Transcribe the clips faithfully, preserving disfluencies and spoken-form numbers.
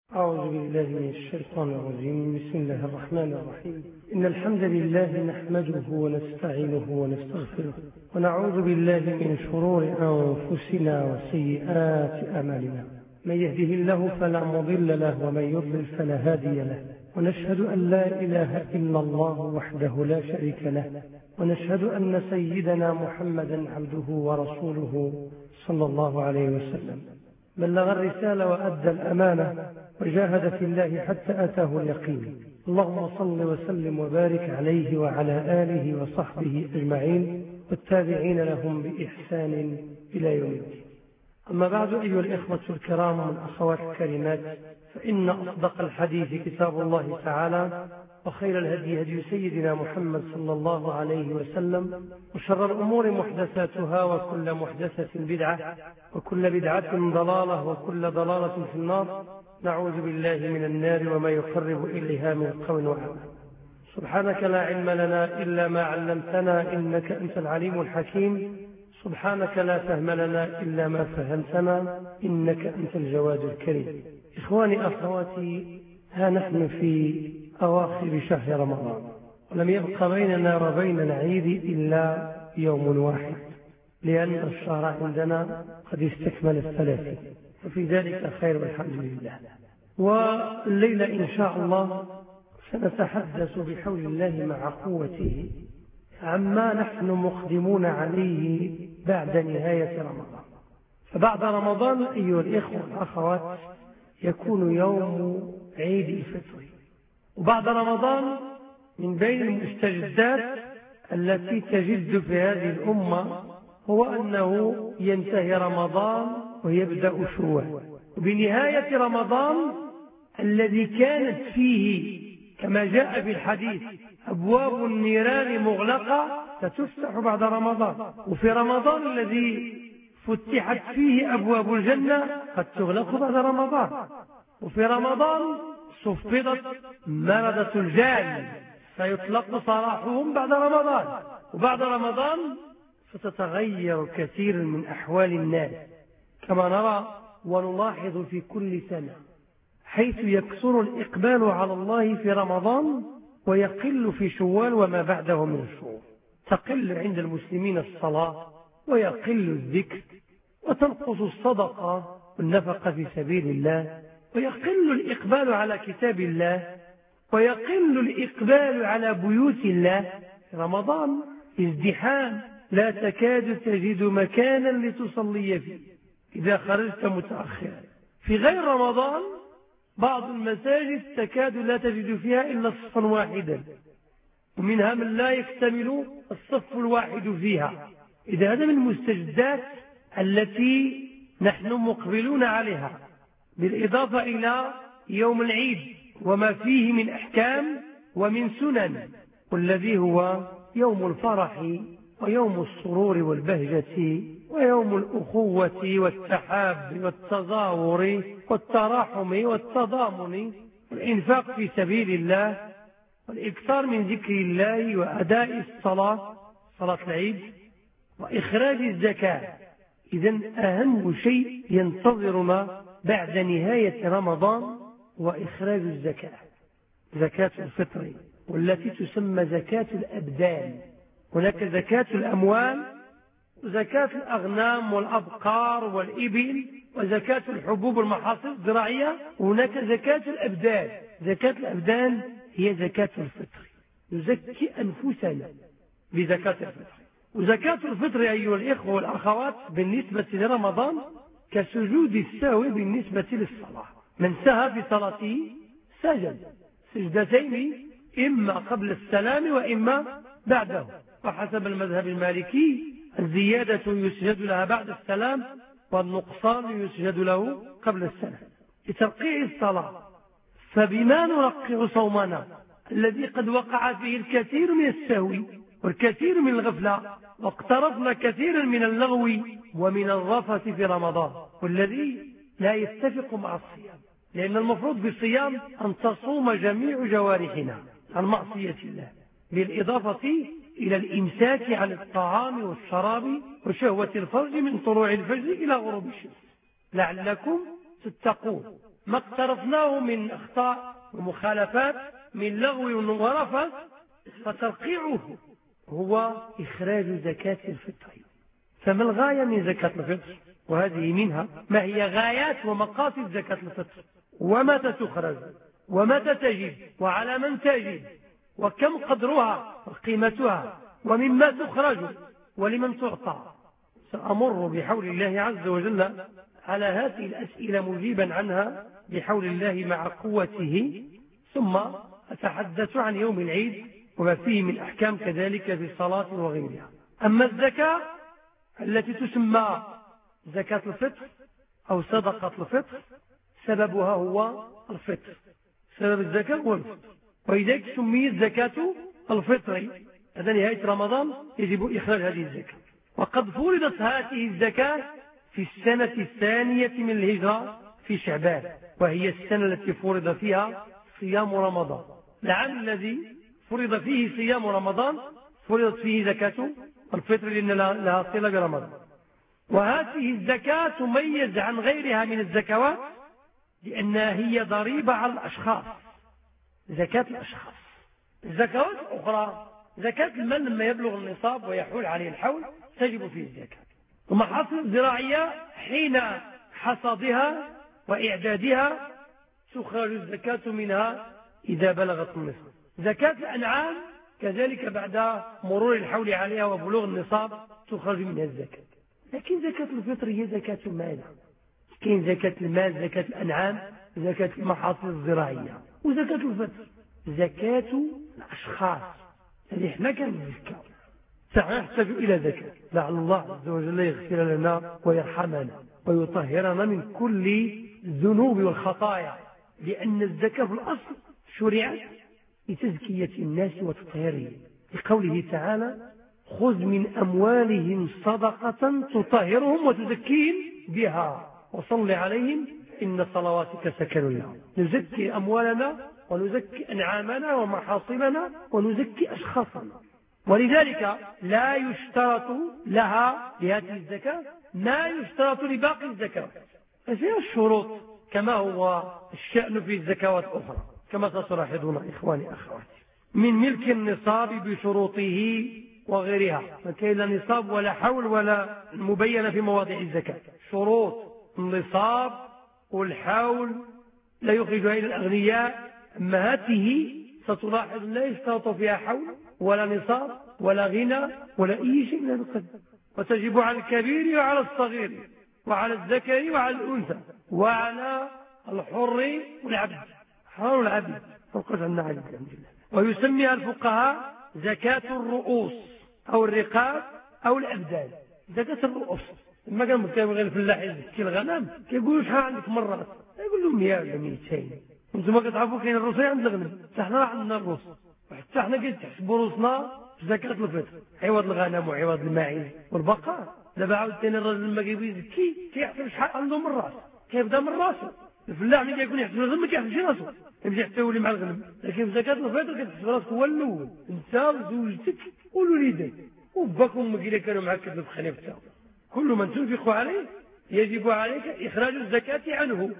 أعوذ بالله من الشيطان الرجيم. بسم الله الرحمن الرحيم. إن الحمد لله نحمده ونستعينه ونستغفره ونعوذ بالله من شرور أنفسنا وسيئات أعمالنا. من يهده الله فلا مضل له ومن يضلل فلا هادي له، ونشهد أن لا إله إلا الله وحده لا شريك له، ونشهد أن سيدنا محمدا عبده ورسوله صلى الله عليه وسلم. بلغ الرسالة وأدى الأمانة وجاهد في الله حتى أتاه اليقين. اللهم صل وسلم وبارك عليه وعلى آله وصحبه أجمعين والتابعين لهم بإحسان إلى يوم الدين. أما بعد، أيها الإخوة الكرام والأخوات الكريمات، فإن أصدق الحديث كتاب الله تعالى، وخير الهدي هدي سيدنا محمد صلى الله عليه وسلم، وشر الأمور محدثاتها، وكل محدثة بدعة، وكل بدعة ضلالة، وكل ضلالة في النار. نعوذ بالله من النار وما يقرب إليها من قول وعمل. سبحانك لا علم لنا إلا ما علمتنا، إنك أنت العليم الحكيم. سبحانك لا فهم لنا إلا ما فهمتنا، إنك أنت الجواد الكريم. إخواني أخواتي، ها نحن في أواخر شهر رمضان، ولم يبق بيننا وبين العيد إلا يوم واحد، لأن الشهر عندنا قد استكمل الثلاثين، وفي ذلك خير والحمد لله. والليلة إن شاء الله سنتحدث بحول الله مع قوته عما نحن مقدمون عليه بعد نهاية رمضان. فبعد رمضان أيها الإخوة والأخوات يكون يوم عيد الفطر، وبعد رمضان من بين المستجدات التي تجد في هذه الأمة هو أنه ينتهي رمضان ويبدأ شوال. وبنهاية رمضان الذي كانت فيه كما جاء في الحديث أبواب النيران مغلقة ستفتح بعد رمضان، وفي رمضان الذي فتحت فيه أبواب الجنة قد تغلق بعد رمضان، وفي رمضان صفدت مردة الجان فيطلق سراحهم بعد رمضان، وبعد رمضان ستتغير كثير من أحوال الناس كما نرى ونلاحظ في كل سنة، حيث يكثر الإقبال على الله في رمضان ويقل في شوال وما بعده من الشهور. تقل عند المسلمين الصلاة، ويقل الذكر، وتنقص الصدقة والنفقة في سبيل الله، ويقل الإقبال على كتاب الله، ويقل الإقبال على بيوت الله. في رمضان ازدحام، لا تكاد تجد مكانا لتصلي فيه إذا خرجت متأخرا. في غير رمضان بعض المساجد تكاد لا تجد فيها إلا صفا واحدا، ومنها من لا يكتمل الصف الواحد فيها. إذا هذا من المستجدات التي نحن مقبلون عليها، بالإضافة إلى يوم العيد وما فيه من أحكام ومن سنن، والذي هو يوم الفرح ويوم السرور والبهجة ويوم الأخوة والتحاب والتظاهر والتراحم والتضامن والإنفاق في سبيل الله والإكثار من ذكر الله وأداء الصلاة، صلاة العيد، وإخراج الزكاة. إذن أهم شيء ينتظرنا بعد نهاية رمضان وإخراج الزكاة، زكاة الفطر، والتي تسمى زكاة الأبدان. هناك زكاة الأموال، وزكاة الأغنام والأبقار والإبل، وزكاة الحبوب والمحاصيل الزراعية، وهناك زكاة الأبدان. زكاة الأبدان هي زكاة الفطر، نزكي أنفسنا بزكاة الفطر. وزكاة الفطر أيها الإخوة والأخوات بالنسبة لرمضان كسجود السهو بالنسبة للصلاة. من سهى في صلاته سجد سجدتين، إما قبل السلام وإما بعده، وحسب المذهب المالكي الزيادة يسجد لها بعد السلام، والنقصان يسجد له قبل السلام لترقيع الصلاة. فبما نرقع صومنا الذي قد وقع فيه الكثير من السهو والكثير من الغفلة، واقترفنا كثيرا من اللغو ومن الرفث في رمضان، والذي لا يتفق مع الصيام، لأن المفروض بالصيام أن تصوم جميع جوارحنا عن معصية الله، بالإضافة إلى الإمساك عن الطعام والشراب وشهوة الفرج من طلوع الفجر إلى غروب الشمس، لعلكم تتقون. ما اقترفناه من أخطاء ومخالفات من لغو ورفث، فترقيعه هو إخراج زكاة الفطر. فما الغاية من زكاة الفطر؟ وهذه منها. ما هي غايات ومقاصد زكاة الفطر؟ ومتى تخرج؟ ومتى تجب؟ وعلى من تجب؟ وكم قدرها وقيمتها؟ ومما تخرج؟ ولمن تعطى؟ سأمر بحول الله عز وجل على هذه الأسئلة مجيبا عنها بحول الله مع قوته، ثم أتحدث عن يوم العيد وما فيه من أحكام كذلك في الصلاة وغيرها. أما الزكاة التي تسمى زكاة الفطر أو صدقة الفطر، سببها هو الفطر. سبب الزكاة هو الفطر، ولذلك سميت زكاة الفطر. هذا نهاية رمضان يجب إخراج هذه الزكاة. وقد فرضت هذه الزكاة في السنة الثانية من الهجرة في شعبان، وهي السنة التي فرض فيها صيام رمضان. العام الذي فرض فيه صيام رمضان فرضت فيه زكاة الفطر لأن لها صلة برمضان. وهذه الزكاة تميز عن غيرها من الزكوات لأنها هي ضريبة على الأشخاص، زكاة الأشخاص. الزكوات الأخرى زكاة المال لما يبلغ النصاب ويحول عليه الحول تجب فيه الزكاة. ومحاصيل الزراعية حين حصادها وإعدادها تخرج الزكاة منها إذا بلغت النصاب. زكاة الأنعام كذلك بعد مرور الحول عليها وبلوغ النصاب تخرج منها الزكاة. لكن زكاة الفطر هي زكاة المال. كاين زكاة المال، زكاة الأنعام، زكاة المحاصيل الزراعية، وزكاة الفطر زكاة الأشخاص. هذه احنا كنزكى، سنحتاج إلى زكاة. لعل الله عز وجل يغفر لنا ويرحمنا ويطهرنا من كل الذنوب والخطايا، لأن الزكاة في الأصل شرعت لتزكية الناس وتطهيرهم، لقوله تعالى: خذ من أموالهم صدقة تطهرهم وتزكيهم بها وصل عليهم إن صلواتك سكن لهم. نزكي أموالنا ونزكي أنعامنا ومحاصيلنا ونزكي أشخاصنا. ولذلك لا يشترط لها لهذه الزكاة ما يشترط لباقي الزكاة، ففيها الشروط كما هو الشأن في الزكوات الأخرى كما ستلاحظون إخواني أخواتي، من ملك النصاب بشروطه وغيرها. فكاين لا نصاب ولا حول ولا مبينة في مواضيع الزكاة. شروط النصاب والحول لا يخرجها إلى الأغنياء، أما هذه ستلاحظ لا يشترط فيها حول ولا نصاب ولا غنى ولا أي شيء من هذا القبيل، وتجب على الكبير وعلى الصغير وعلى الذكر وعلى الأنثى وعلى الحر والعبد. حر والعبد فقط عنا عليك الحمد لله. ويسميها الفقهاء زكاة الرؤوس أو الرقاب أو الأبدان. زكاة الرؤوس لما كان متكلم غير الفلاح يزكي الغنم كيقولوا شحال عندك مرات، يقول لهم مئة ولا مئتين. انتم كتعرفوا كاين الروسي عند الغنم، حنا عندنا الروس، وحتى حنا كنحسبوا روسنا في زكاة الفطر، عوض الغنم وعوض الماعز والبقر. دابا عاوتاني الراجل لما كيبغي يزكي كيحسب شحال عنده من راس، كيبدا من راسه. الفلاح ملي كيكون يحسب الغنم ما كيحسبش راسه، يمشي حتى يولي مع الغنم. لكن في زكاة الفطر كتحسب راسك هو الاول، انت وزوجتك والوليدين وباك وامك الا كانوا معاك في خليفتها. كل من تنفق عليه يجب عليك إخراج الزكاة عنه،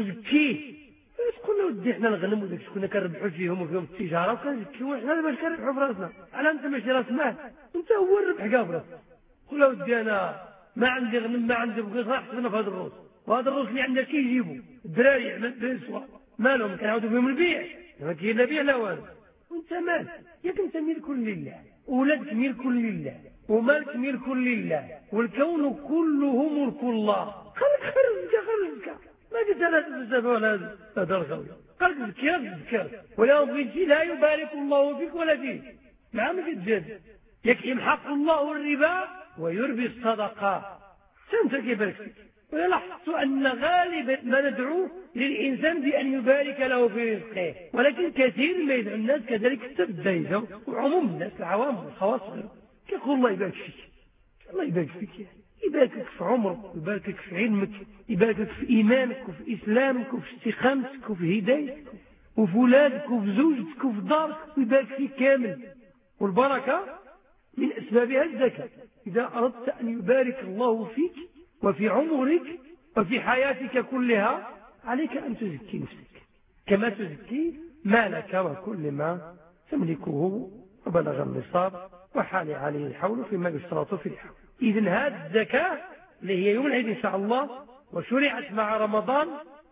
تزكيه. تقول له ودي احنا الغنم وداك كنا كنربحوا فيهم وفيهم التجاره وكنزكيو احنا باش كنربحوا في راسنا، على انت ماشي راس مال، انت هو الربح كاع في راسك. قول له ودي انا ما عندي غنم ما عندي بغيت نحسبنا في هذا الروس، وهذا الروس اللي عندنا كيجيبوا الدراري يعمل بالسوا مالهم كنعاودوا بهم البيع، ما كاين لا بيع لا والو. وانت مال ياك انت ملك لله، ولادك ملك لله، ومالك ملك لله، والكون كله ملك الله. خليك خرج خرج ما قلت لا تزكى ولا هذا الخوي، قال زكي زكي ولا بغيتي لا يبارك الله فيك ولا فيك. مع ما كتزاد ياك يمحق الله الربا ويربي الصدقات، انت كيبارك فيك. ولاحظت ان غالبا ما ندعو للانسان بان يبارك له في رزقه، ولكن كثير ما يدعو الناس كذلك حتى بالدايزه وعموم الناس العوام والخواص كيقول الله يبارك فيك، الله يبارك فيك، يباركك في عمرك ويباركك في علمك، يباركك في إيمانك وفي إسلامك وفي استقامتك وفي هدايتك وفي ولادك وفي زوجتك وفي دارك، ويبارك فيك كامل. والبركة من أسبابها الزكاة. إذا أردت أن يبارك الله فيك وفي عمرك وفي حياتك كلها عليك أن تزكي نفسك كما تزكي مالك وكل ما تملكه وبلغ النصاب وحال عليه الحول فيما يشترط في الحول. إذن هذه الزكاة اللي هي يوم العيد إن شاء الله وشرعت مع رمضان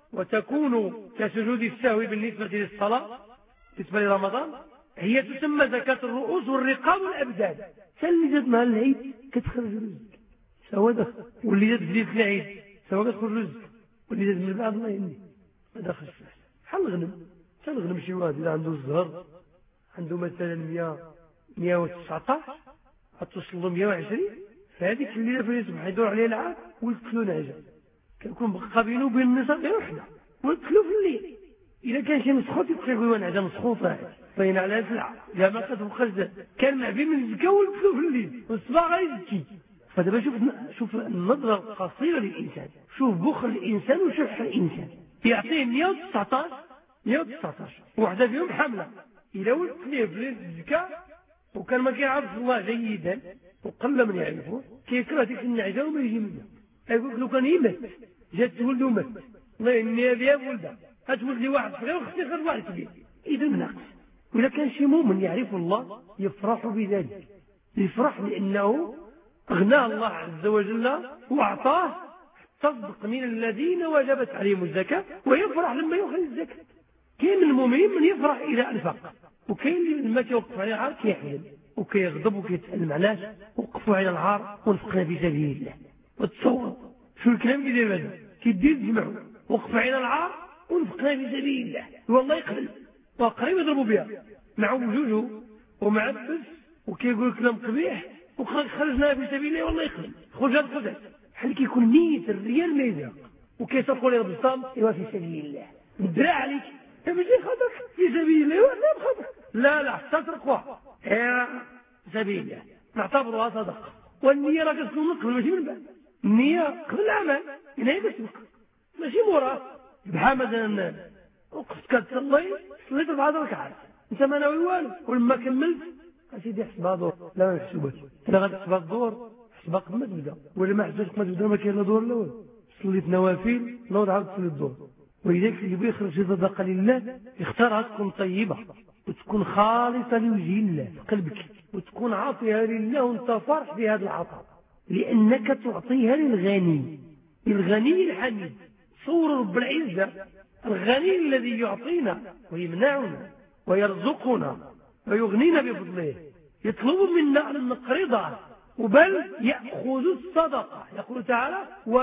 وتكون كسجود السهو بالنسبة للصلاة بالنسبة لرمضان هي تسمى زكاة الرؤوس والرقاب والأبدان. اللي جات مع العيد كتخرج رزق سواء دخل واللي جات في ليلة العيد سواء كتخرج رزق واللي جات من بعد الله يهني ما دخلش بحال الغنم. حتى الغنم شي واحد إذا عنده الزهر عنده مثلا مئة مئة وتسعطاش غتوصل له مئة وعشرين فهذيك الليلة فين يصبح يدور عليه العام ويقتلوا نعجة كيكون بقى بينه وبين النصاب غير وحده ويقتلوا في الليل. إذا كان شي مسخوط يبقى يقول نعجة مسخوطة باين عليها سلعة لا ما كتبقاش كان معبي من الزكاة ويقتلوا في الليل والصباح غيزكي. فدابا شوف شوف النظرة القصيرة للإنسان شوف بخل الإنسان وشح الإنسان يعطيه مئة وتسعطاش مئة وتسعطاش وحده فيهم حملة إذا ولد ليه في ليلة الزكاة وكان ما كيعرف الله جيدا وقل من يعرفه كيكره ديك النعجة وما يجي منها يقول له كان يمت جات تولد ومت الله إني أبيها بولدها هتولد لي واحد صغير وختي غير واحد كبير. إذا ناقص. وإذا كان شي مؤمن يعرف الله يفرح بذلك يفرح لأنه أغناه الله عز وجل وأعطاه تصدق من الذين وجبت عليهم الزكاة ويفرح لما يخرج الزكاة. كاين من المؤمنين من يفرح إذا أنفق وكاين اللي لما كيوقف على العار كيحزن وكيغضب وكيتألم علاش وقفوا على العار ونفقنا في سبيل الله. وتصور شو الكلام كيدير هذا كيدير جمعوا وقفوا على العار ونفقنا في سبيل الله والله يقبل وقريب يضربوا بها مع وجوجه ومع البس وكيقول كلام قبيح وخرجنا في سبيل الله والله يقبل خرج هذا خرج حال كيكون نية الريال ما يزيق وكيتقول يا رب الصام ايوا في سبيل الله الدراع عليك ماشي خاطرك في سبيل الله ولا بخاطرك لا لا حتى ترقوها يا سبيل الله نعتبرها صدقه. والنية راه كتكون قبل ماشي من بعد النية قبل العمل هنا هي كتسبق ماشي موراه. بحال مثلا وقفت كتصلي صليت بعض ركعات انت ما ناوي والو ولما كملت اسيدي حسبها دور لا ما محسوباش الا غتحسبها الدور حسبها قبل ما تبدا ولا ما حسبتش قبل ما تبدا ما كاين لا دور لا والو صليت نوافل نوض عاود تصلي الدور. ولذلك اللي يبغي يخرج شي صدقه لله يختارها تكون طيبه وتكون خالصه لوجه الله في قلبك وتكون عاطيها لله وانت فرح بهذا العطاء لانك تعطيها للغني الغني الحميد. صور رب العزه الغني الذي يعطينا ويمنعنا ويرزقنا ويغنينا بفضله يطلب منا ان نقرضه وبل يأخذ الصدقة. يقول تعالى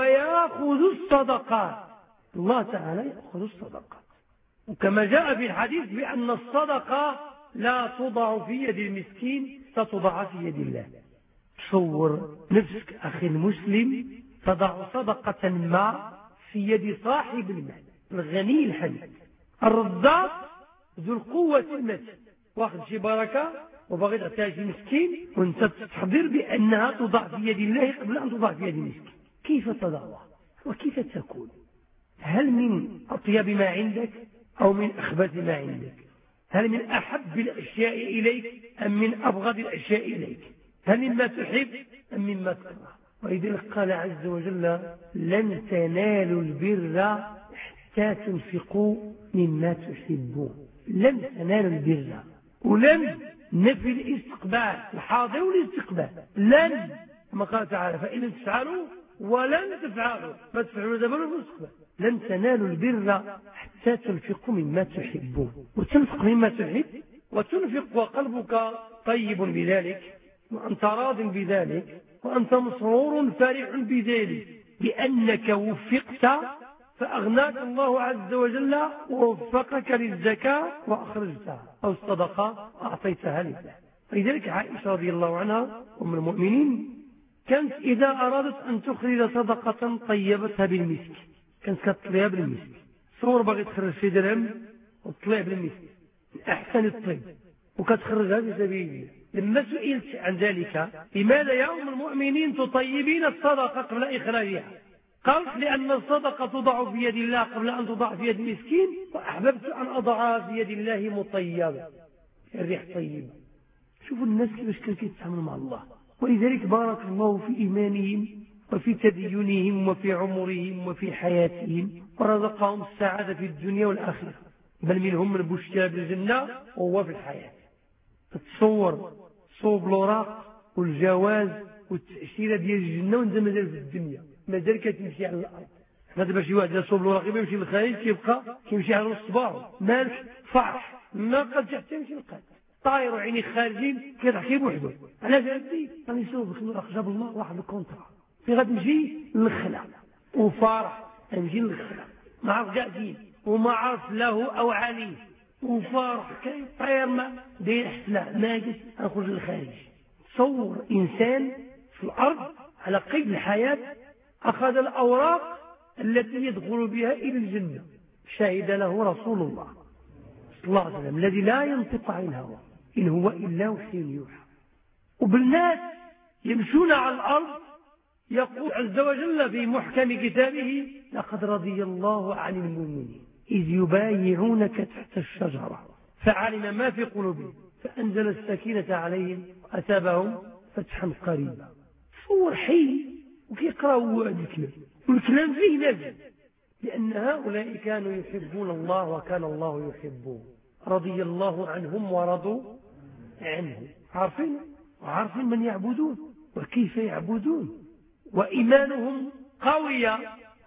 ويأخذ الصدقات. الله تعالى يأخذ الصدقات وكما جاء في الحديث بأن الصدقة لا توضع في يد المسكين ستوضع في يد الله. تصور نفسك أخي المسلم تضع صدقة ما في يد صاحب المال الغني الحميد الرزاق ذو القوة المتين واخذ شي بركة وبغيت تعطيها شي مسكين وانت تحضر بأنها توضع في يد الله قبل أن توضع في يد المسكين. كيف تضعها وكيف تكون؟ هل من أطيب ما عندك أو من أخبث ما عندك؟ هل من أحب الأشياء إليك أم من أبغض الأشياء إليك؟ هل مما تحب أم مما تكره؟ ولذلك قال عز وجل لن تنالوا البر حتى تنفقوا مما تحبون. لن تنالوا البر ولن نفي الاستقبال الحاضر والاستقبال لن كما قال تعالى فإن لم تفعلوا ولن تفعلوا ما تفعلوا دابا المستقبل لن تنالوا البر حتى تنفقوا مما تحبون. وتنفق مما تحب وتنفق وقلبك طيب بذلك وأنت راض بذلك وأنت مسرور فرح بذلك بأنك وفقت فأغناك الله عز وجل ووفقك للزكاة وأخرجتها أو الصدقة أعطيتها لله. لذلك عائشة رضي الله عنها أم المؤمنين كانت إذا أرادت أن تخرج صدقة طيبتها بالمسك كانت كتطليها بالمسك. صور بغي تخرج في درهم وتطلع بالمسك أحسن الطيب وكتخرجها في سبيل الله. لما سئلت عن ذلك لماذا يا أم المؤمنين تطيبين الصدقة قبل إخراجها؟ قالت لأن الصدقة تضع في يد الله قبل أن تضع في يد المسكين وأحببت أن أضعها في يد الله مطيبة الريح طيبة. شوفوا الناس كيفاش كانوا يتعاملوا مع الله. ولذلك بارك الله في إيمانهم وفي تدينهم وفي عمرهم وفي حياتهم ورزقهم السعادة في الدنيا والآخرة، بل منهم من بشر بالجنة وهو في الحياة. تتصور صوب الوراق والجواز والتأشيرة ديال الجنة وانت مازال في الدنيا، مازال كتمشي على الأرض. حنا دابا شي واحد صوب الوراق يمشي للخارج كيبقى كيمشي على نص صباعو، مالك فرح ما قدش حتى يمشي للقلب، طاير وعيني خارجين كيضحك بوحدو. علاش هادي؟ راني نسولك الوراق جاب الله واحد الكونطرا في غتمشي للخلا وفرح تمشي للخلا ما عرف كاع فين وما عرف له او عليه وفرح كيطير ما داير حسنه ناقص نخرج للخارج. تصور انسان في الارض على قيد الحياه اخذ الاوراق التي يدخل بها الى الجنه، شهد له رسول الله صلى الله عليه وسلم الذي لا ينطق عن الهوى ان هو الا وحي يوحى. وبالناس يمشون على الارض يقول عز وجل في محكم كتابه لقد رضي الله عن المؤمنين إذ يبايعونك تحت الشجرة فعلم ما في قلوبهم فأنزل السكينة عليهم وأثابهم فتحا قريبا. صور حي وكيقراوا هذا الكلام والكلام فيه لازم، لأن هؤلاء كانوا يحبون الله وكان الله يحبهم، رضي الله عنهم ورضوا عنه. عارفين وعارفين من يعبدون وكيف يعبدون، وإيمانهم قوية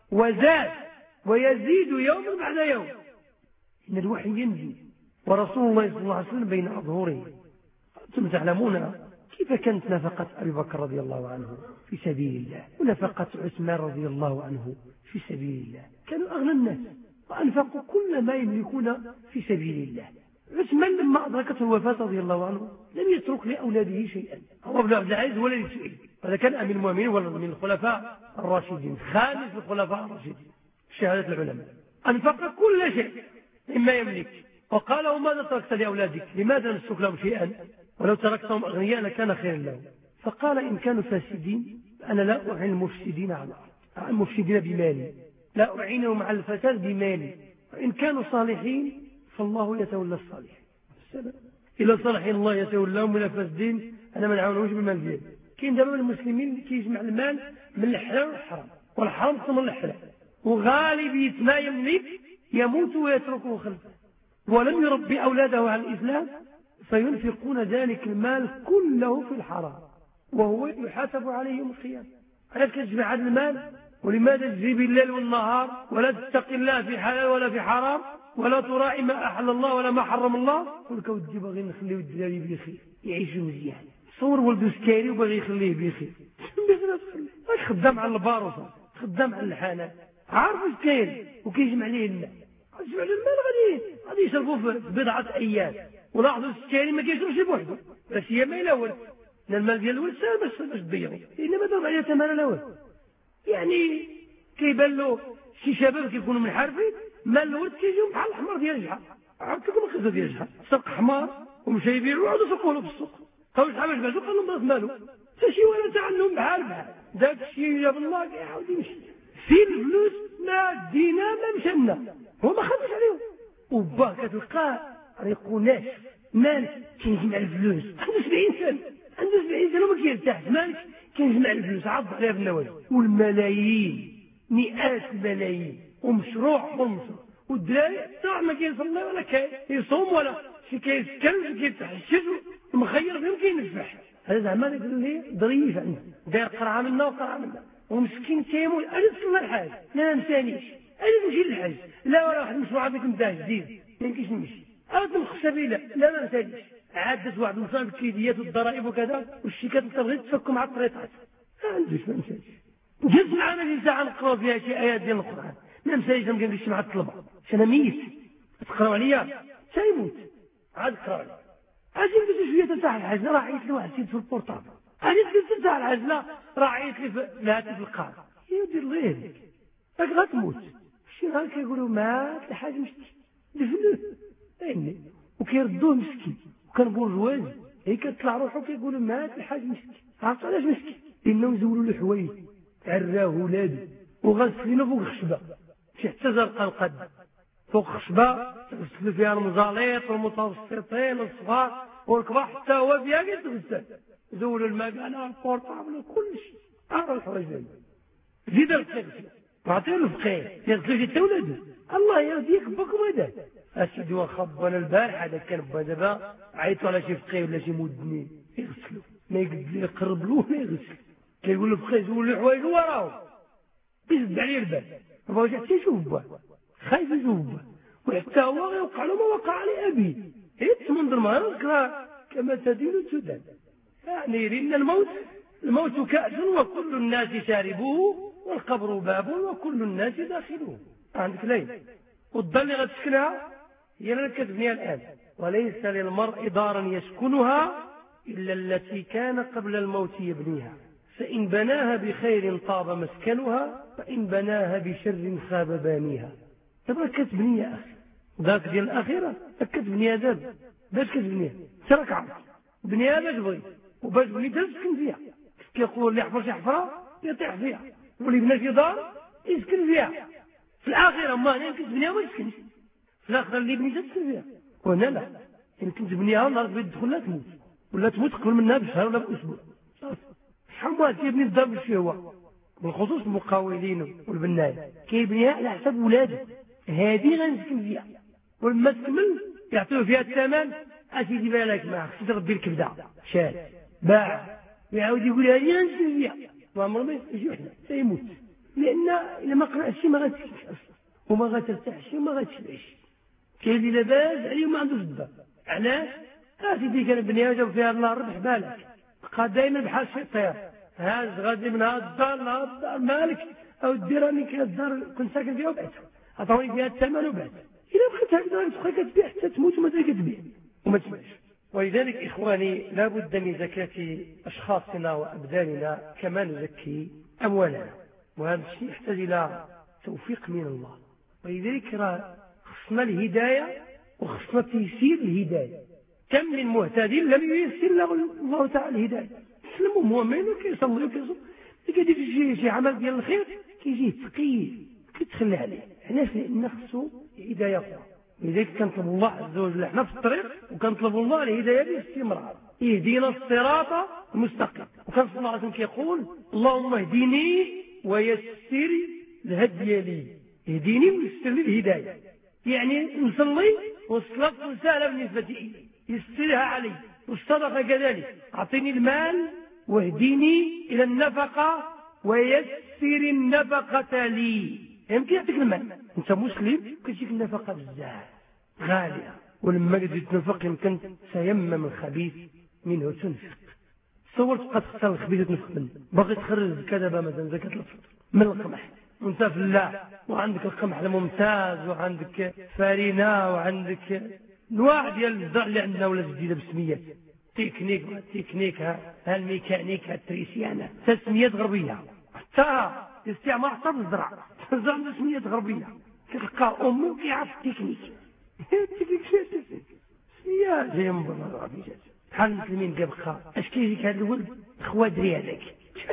وزاد ويزيد يوم بعد يوم. إن الوحي ينزل ورسول الله صلى الله عليه وسلم بين أظهرهم. أنتم تعلمون كيف كانت نفقة أبي بكر رضي الله عنه في سبيل الله ونفقة عثمان رضي الله عنه في سبيل الله، كانوا أغنى الناس وأنفقوا كل ما يملكون في سبيل الله. عثمان لما أدركته الوفاة رضي الله عنه لم يترك لأولاده شيئا، هو ابن عبد العزيز ولا لسئل، هذا كان أمير المؤمنين ولا من الخلفاء الراشدين، خامس الخلفاء الراشدين شهادة العلماء، أنفق كل شيء مما يملك. وقال وماذا تركت لأولادك؟ لماذا نسلك لهم شيئا ولو تركتهم أغنياء لكان خيرا لهم؟ فقال إن كانوا فاسدين أنا لا أعين المفسدين على الأرض، المفسدين بمالي، لا أعينهم على الفساد بمالي، وإن كانوا صالحين فالله يتولى الصالحين. إلا صالحين الله يتولاهم ولا فاسدين أنا ما نعاونوش بالمال ديالي. كاين دابا المسلمين اللي كيجمع المال من الحلال والحرام، والحرام خصو من الحلال، وغالبية ما يملك يموت ويتركه خلفه، ولم يربي أولاده على الإسلام فينفقون ذلك المال كله في الحرام وهو يحاسب عليه يوم القيامة. علاش كتجمع هذا المال؟ ولماذا تجري بالليل والنهار ولا تتقي الله في حلال ولا في حرام ولا تراعي ما أحل الله ولا ما حرم الله؟ قلت ودي باغي نخليو الدراري بخير يعيشوا مزيان، صور ولدو سكاري وباغي يخليه بخير واش خدام على الباروس خدام على الحانات عارف اش كاين وكيجمع عليه المال، يجمع عليه المال غادي غادي يشربوا في بضعة أيام. ولاحظوا السكاري ما كيشربش بوحده باش هي ما إلا ولد المال ديال الولد ساهل باش باش تضيعوا، انما ضرب عليه ثمن الاول. يعني كيبان له شي شباب كيكونوا منحرفين مال الولد كيجيو بحال الحمار ديال الجحا، عرفت لكم القصه ديال الجحا، سرق حمار ومشى يبيعو وعاودوا سرقوه له في السوق، قالوا شحال باش بعتو قال لهم ضرب مالو حتى شي ولا تاع عندهم بحال بحال داك الشيء جاب الله كيعاود يمشي فين الفلوس ما دينا ما مشينا هو ما خدش عليهم. وباه كتلقاه ريقو ناشف مالك كيجمع الفلوس عنده سبعين سنه عنده سبعين سنه وما كيرتاحش، مالك كيجمع الفلوس عض عليها بالنوادي والملايين مئات الملايين ومشروع ومشروع، والدراري حتى ما كيصلي ولا كيصوم ولا شي كيسكن ولا كيتحشش ومخير فيهم كينفح. هذا زعما اللي ظريف عنده داير قرعه منا وقرعه منا ومسكين كيمول. انا تصلي الحاج لا نسانيش انا نمشي للحاج لا ولا واحد مشروع عندك نتاع جديد ما يمكنش نمشي أرد الخسبيلة لا ما نساليش. عادت واحد مصاب الكيديات والضرائب وكذا والشيكات تبغي تفكوا مع الطريقات ما عنديش ما نساليش. جلس معنا في ساعه نقراو فيها شي ايات ديال القران ما نساليش ما كنديرش مع الطلبه انا ميت تقراو عليا تيموت عاد قراو عاد جلست شويه تاع العجله راه عيط لي واحد السيد في البورطابل عاد جلست تاع العجله راه عيط لي في الهاتف القار يا دير الله يهديك راك غتموت شي غير كيقولوا مات الحاج مشتي دفنوه يعني وكيردوه مسكين وكان بورجواز هي كتطلع روحو كيقولوا مات الحاج مسكين. عرفت علاش مسكين؟ لانهم زولوا له حوايج عراه ولادو وغسلينه فوق خشبه شي حتى زرقا القد فوق خشبه غسلوا فيها المزاليط والمتوسطين والصغار والكبار حتى هو فيها كيتغسل زولوا المكانه والبورطابل وكل شيء عرفوا الحوايج زيد الغسل وعطيه الفقيه يغسلوا حتى ولده الله يهديك بك وهذا اسيدي وخب وانا البارح هذا كان با دابا عيطوا على شي فقيه ولا شي مدني يغسلوا ما يقرب له ولا يغسل كيقول له فقيه زول له حوايج وراه يزد عليه البال ما بغاش حتى يشوف با خايف يشوف با وحتى هو غيوقع له ما وقع على ابيه حيت منذ المرض كما تدين تدان يعني لان الموت الموت كأس وكل الناس شاربوه والقبر باب وكل الناس داخلوه عندك ليل والدار اللي غتسكنها هي اللي كتبنيها الآن وليس للمرء دارا يسكنها إلا التي كان قبل الموت يبنيها فإن بناها بخير طاب مسكنها فإن بناها بشر خاب بانيها تبقى كتبنيها يا أخي ذاك ديال الأخيرة كتبنيها دابا باش كتبنيها تراك عارف بنيها باش بغيت وباش بغيت تسكن فيها كيقول اللي يحفر شي حفرة يطيح فيها واللي بنى شي دار يسكن فيها في الآخرة ما أنا يمكن تبنيها وما تسكنش في الآخرة اللي بنيت تسكن فيها وهنا لا يمكن تبنيها ونهار بغيت تدخل لا تموت ولا تموت قبل منها بشهر ولا بأسبوع شحال واحد كيبني الدار باش هو بالخصوص المقاولين والبناية كيبنيها على حسب ولاده هذه غنسكن فيها ولما تكمل يعطيوه فيها الثمن أسيدي بالك ما خصك تربي الكبدة شاد باع ويعاود يقول هذه غنسكن فيها وعمر ما يجي وحده سيموت لأن إذا ما قرأ شيء ما غتسكنش أصلا وما غترتاحش وما غتشبعش كاين اللي لاباس عليه ما عندوش الدار علاش أسيدي كان بنيها جاب فيها الله ربح بالك بقى دائما بحال الشيطان هاز غادي من هاد الدار لهاد الدار مالك أو الديراني كانت الدار كنت ساكن فيها وبعتها عطاوني فيها الثمن وبعت إذا بقيت هكذا تبقى كتبيع حتى تموت وما تبقى كتبيع وما تسمعش ولذلك إخواني لا بد من زكاة أشخاصنا وأبداننا كما نزكي أموالنا وهذا الشيء يحتاج إلى توفيق من الله ولذلك راه خصنا الهداية وخصنا تيسير الهداية كم من مهتد لم ييسر له الله تعالى الهداية تسلموا مؤمن وكيصلي وكيصوم كيدير شي شي عمل ديال الخير كيجي ثقيل كتخلى عليه علاش لأن خصو هداية أخرى لذلك كنطلب الله عز وجل احنا في الطريق وكنطلب الله الهداية باستمرار يهدينا الصراط المستقيم وكان صلى الله عليه وسلم كيقول اللهم اهديني ويسر الهدي لي يهديني ويسر لي الهداية يعني نصلي والصلاة سهلة بالنسبة لي يسرها علي والصدقة كذلك أعطيني المال واهديني إلى النفقة ويسر النفقة لي يمكن يعطيك المال انت مسلم كتجيك النفقة بزاف غالية ولما تجي تنفق يمكن تيمم الخبيث منه تنفق تصور تبقى تختار الخبيث وتنفق منه باغي تخرج زكاة دابا مثلا زكاة الفطر من القمح وانت في الله وعندك القمح الممتاز وعندك فارينة وعندك نوع ديال الزرع اللي عندنا ولا جديدة بسميات تكنيك تكنيك ها الميكانيك التريسيانة تسميات غربية حتى استعمار حتى بالزرع الزرع عنده تسميات غربية كتلقى أمه كيعرف التكنيك التكنيك شي سمية جاية من برا العربية بحال المسلمين كيبقى اش كيجيك هذا الولد خوادري هذاك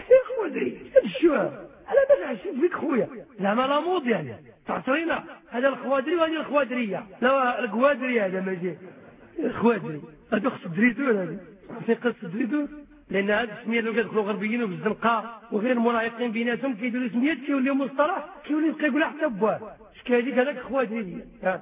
خوادري هذا الشواب على باش عشت فيك خويا زعما لا موض يعني تعطينا هذا الخوادري وهذه الخوادريه لا الكوادري هذا ماشي الخوادري هذا خص دريدور هذا في قصه دريدور لان هذه السميه اللي كيدخلوا غربيين وبالزنقه وغير المراهقين بيناتهم كيديروا سميات كيوليو مصطلح كيولي يبقى يقول حتى بواه اش كيجيك هذاك الخوادري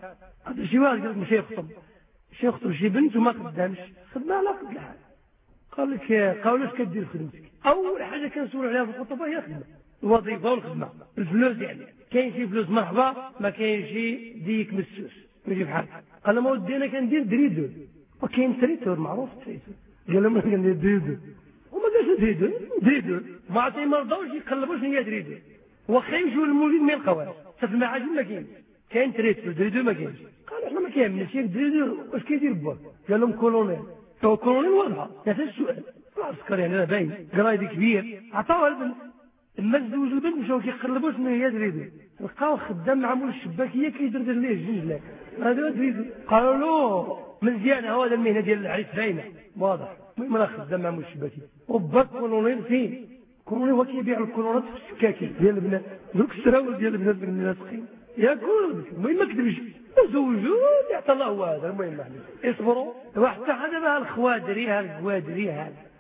هذا شي واحد قال مشى يخطب شي يخطب شي بنت وما قدامش خدمه على قد الحال قال لك قالوا اش كدير خدمتك اول حاجه كنسولوا عليها في الخطبه هي الخدمه الوظيفه والخدمه الفلوس يعني كاين شي فلوس مرحبا ما كاين شي ديك مسوس ماشي بحال قال ما ودي انا كندير دريدو وكاين تريتور معروف تريتور قال لهم انا كندير دريدو وما قالش دريدو دريدو ما عطي ما رضاوش يقلبوا شنو هي دريدو واخا يمشيو للمولد ما يلقاوهاش حتى في المعاجم ما كاينش كاين تريتور دريدو ما كاينش قالوا احنا ما كيهمناش ياك دريدو واش كيدير با قال لهم كولونيل تو كولونيل واضحه هذا السؤال العسكر يعني راه باين قرايدي كبير عطاوها البنت لما تزوج البنت مشاو كيقلبوا شنو هي دريدو لقاو خدام مع مول الشباكيه كيدردر ليه الجنجله هذا دريدو قالوا له مزيان هو هذا المهنه ديال العريس باينه واضح المهم راه خدام مع مول الشباكيه وباك كولونيل فين كولونيل هو كيبيع الكولونات في السكاكين ديال البنات دوك السراول ديال البنات الناسخين ياكل المهم ما كذبش زوجوا يعطى الله هو هذا المهم اصبروا وحتى هذا بها الخوادري ها الكوادري ها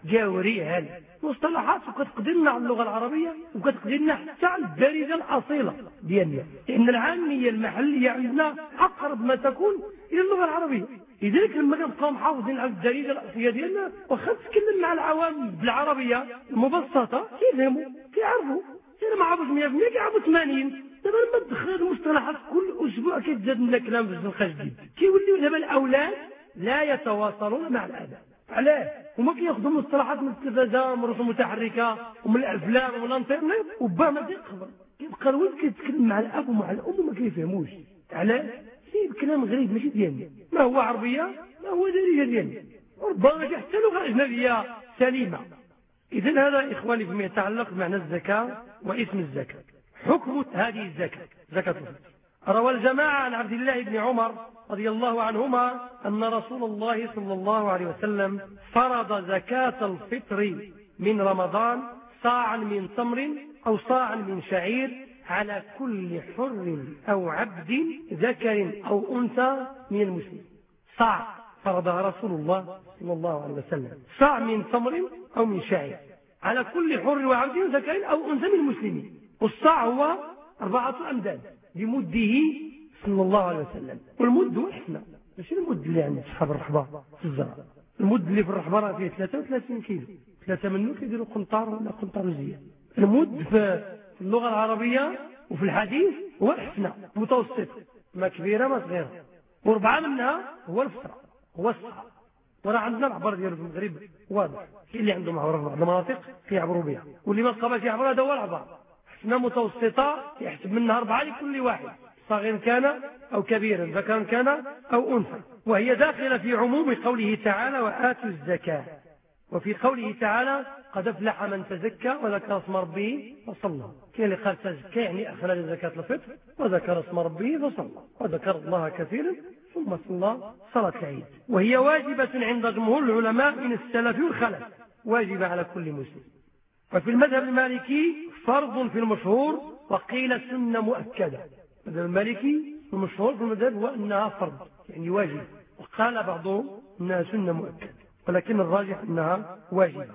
جاوري هل مصطلحات وكتقدرنا على اللغة العربية وكتقدرنا حتى على الدارجة الأصيلة ديالنا، لأن العامية المحلية عندنا أقرب ما تكون إلى اللغة العربية. لذلك لما كنبقاو محافظين على الدارجة الأصلية ديالنا واخا تتكلم مع العوام بالعربية المبسطة كيفهموا كيعرفوا، أنا ما عرفوش مية بالمية كيعرفوا ثمانين. دابا لما تدخل هذه المصطلحات كل أسبوع كيتزاد لنا كلام في الزنقة جديد، كيوليو دابا الأولاد لا يتواصلون مع الآباء. علاه؟ هما كياخذوا مصطلحات من التلفزه ومن الرسوم المتحركه ومن الافلام ومن الانترنت وباه ما كيقبل، كيبقى الولد كيتكلم مع الاب ومع الام وما كيفهموش. علاه؟ فيه كلام غريب ماشي ديالنا، ما هو عربيه ما هو دارجه ديالنا، ربما حتى لغه اجنبيه سليمه. اذا هذا اخواني فيما يتعلق بمعنى الزكاه واسم الزكاه. حكم هذه الزكاه زكاه الفطر. روى الجماعة عن عبد الله بن عمر رضي الله عنهما أن رسول الله صلى الله عليه وسلم فرض زكاة الفطر من رمضان صاعا من تمر أو صاعا من شعير على كل حر أو عبد ذكر أو أنثى من المسلمين. صاع فرضها رسول الله صلى الله عليه وسلم، صاع من تمر أو من شعير على كل حر وعبد ذكر أو أنثى من المسلمين. والصاع هو أربعة أمداد بمده صلى الله عليه وسلم. والمد هو احنا ماشي المد اللي عند اصحاب الرحبه في الزرع، المد اللي في الرحبه راه فيه ثلاثة وثلاثين كيلو، ثلاثه منه كيديروا قنطار ولا قنطار وزيان. المد في اللغه العربيه وفي الحديث هو احنا متوسط، ما كبيره ما صغيره، واربعه منها هو الفطره هو الصاع. وراه عندنا العبر ديالو في المغرب واضح، كاين اللي عندهم عبر في بعض المناطق كيعبروا بها، واللي ما لقاش يعبر هذا هو العبر. حسنا متوسطه يحسب منها اربعه لكل واحد، صغير كان أو كبيرا، ذكرا كان أو أنثى. وهي داخلة في عموم قوله تعالى وآتوا الزكاة، وفي قوله تعالى قد أفلح من تزكى وذكر اسم ربه فصلى. كاين اللي قال تزكى يعني أخرج زكاة الفطر وذكر اسم ربه فصلى وذكر الله كثيرا ثم صلى صلاة العيد. وهي واجبة عند جمهور العلماء من السلف والخلف، واجبة على كل مسلم. وفي المذهب المالكي فرض في المشهور وقيل سنة مؤكدة. المذهب المالكي المشهور في المذهب هو أنها فرض يعني واجب، وقال بعضهم أنها سنة مؤكدة، ولكن الراجح أنها واجبة.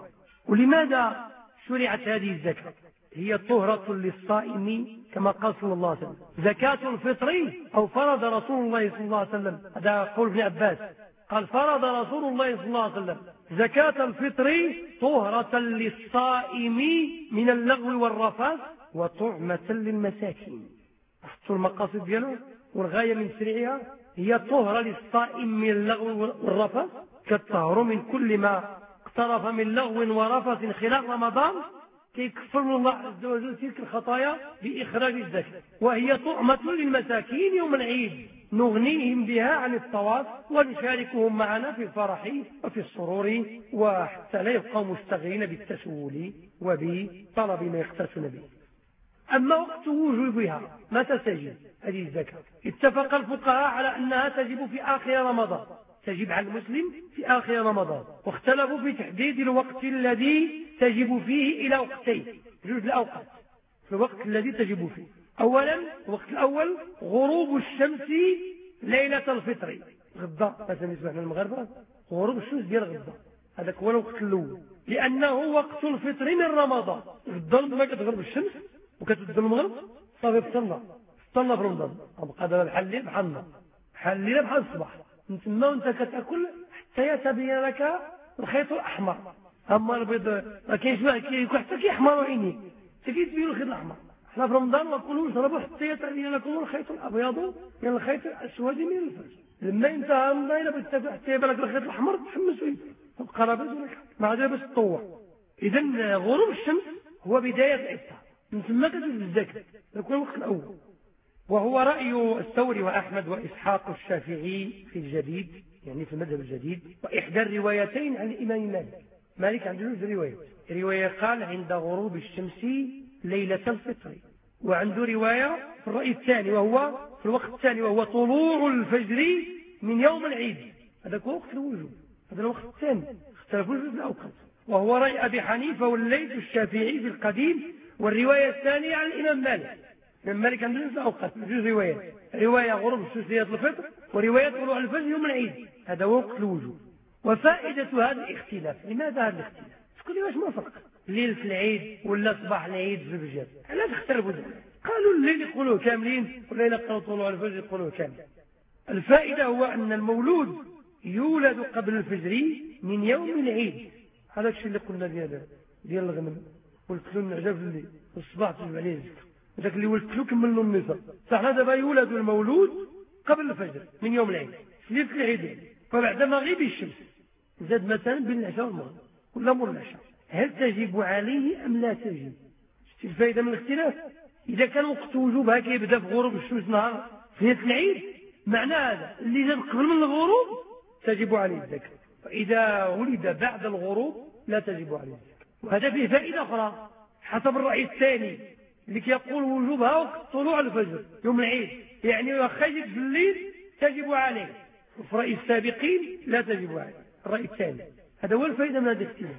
ولماذا شرعت هذه الزكاة؟ هي طهرة للصائم كما قال صلى الله عليه وسلم. زكاة الفطر أو فرض رسول الله صلى الله عليه وسلم، هذا قول ابن عباس قال فرض رسول الله صلى الله عليه وسلم زكاة الفطر طهرة للصائم من اللغو والرفث وطعمة للمساكين. حطوا المقاصد ديالها والغاية من تشريعها هي طهرة للصائم من اللغو والرفث، كالطهر من كل ما اقترف من لغو ورفث خلال رمضان كيكفر الله عز وجل تلك الخطايا بإخراج الزكاة. وهي طعمة للمساكين يوم العيد نغنيهم بها عن الطواف ونشاركهم معنا في الفرح وفي السرور، وحتى لا يبقوا مشتغلين بالتسول وبطلب ما يقتاتون به. أما وقت وجوبها متى تجب هذه الزكاة؟ اتفق الفقهاء على أنها تجب في آخر رمضان، تجب على المسلم في آخر رمضان، واختلفوا في تحديد الوقت الذي تجب فيه إلى وقتين، جوج الأوقات في الوقت الذي تجب فيه. أولا الوقت الأول غروب الشمس ليلة الفطر، غدا مثلا يسمعنا المغاربة غروب الشمس ديال غدا، هذاك هو الوقت الأول، لأنه وقت الفطر من رمضان. غدا ما كتغرب الشمس وكتبدا المغرب صافي فطرنا فطرنا في رمضان، بقى دابا بحال الليل بحال النهار بحال الليل بحال الصباح، من تما وانت كتاكل حتى يتبين لك الخيط الأحمر. أما البيض ما كاينش كيكون حتى كيحمر عينيه حتى كيتبين الخيط الأحمر. حنا في رمضان وكلوا نشربوا حتى يتبين لكم الخيط الأبيض من الخيط الأسود من الفجر. لما انتهى رمضان إلا بغيت حتى يبان لك الخيط الأحمر تحمس ويبان تبقى لاباس مع ذلك تطوع. إذا غروب الشمس هو بداية الإفطار، من ثم كتجب الزكاة يكون الوقت الأول. وهو رأي الثوري وأحمد وإسحاق الشافعي في الجديد يعني في المذهب الجديد، وإحدى الروايتين عن الإمام مالك. مالك عنده جوج روايات، رواية قال عند غروب الشمس ليلة الفطر، وعنده رواية في الرأي الثاني وهو في الوقت الثاني وهو طلوع الفجر من يوم العيد، هذا هو وقت الوجوب، هذا الوقت الثاني، اختلفوا في الأوقات. وهو رأي أبي حنيفة والليث الشافعي في القديم، والرواية الثانية عن الإمام مالك. الإمام مالك عنده جوج أوقات جوج روايات، رواية غروب الشمس ليلة الفطر ورواية طلوع الفجر يوم العيد، هذا هو وقت الوجوب. وفائدة هذا الاختلاف، لماذا هذا الاختلاف؟ قال لي واش ما فرق ليلة العيد ولا صباح العيد في الفجر؟ علاش اختلفوا ذلك؟ قالوا الليل يقولوه كاملين والليلة قالوا طلوع الفجر يقولوه كامل. الفائدة هو أن المولود يولد قبل الفجر من يوم العيد. هذا الشيء اللي قلنا ديال ديال الغنم قلت له النعجة في الليل والصباح تجب عليه الزكاة، ذاك اللي ولدت له كمل له النساء. فاحنا دابا يولد المولود قبل الفجر من يوم العيد ليلة العيد، فبعد مغيب الشمس زاد مثلا بين العشاء والمغرب ولا مور العشاء، هل تجب عليه أم لا تجب؟ شتي الفائدة من الاختلاف. إذا كان وقت وجوبها كيبدا بغروب الشمس نهار في ليلة العيد، معنى هذا اللي جاب قبل من الغروب تجب عليه الزكاة، فإذا ولد بعد الغروب لا تجب عليه الزكاة. وهذا فيه فائدة أخرى حسب الرأي الثاني اللي يقول وجوبها وقت طلوع الفجر يوم العيد، يعني خرجت في الليل تجب عليه، وفي رأي السابقين لا تجب عليه الرأي الثاني. هذا هو الفائدة من هذا الاختلاف،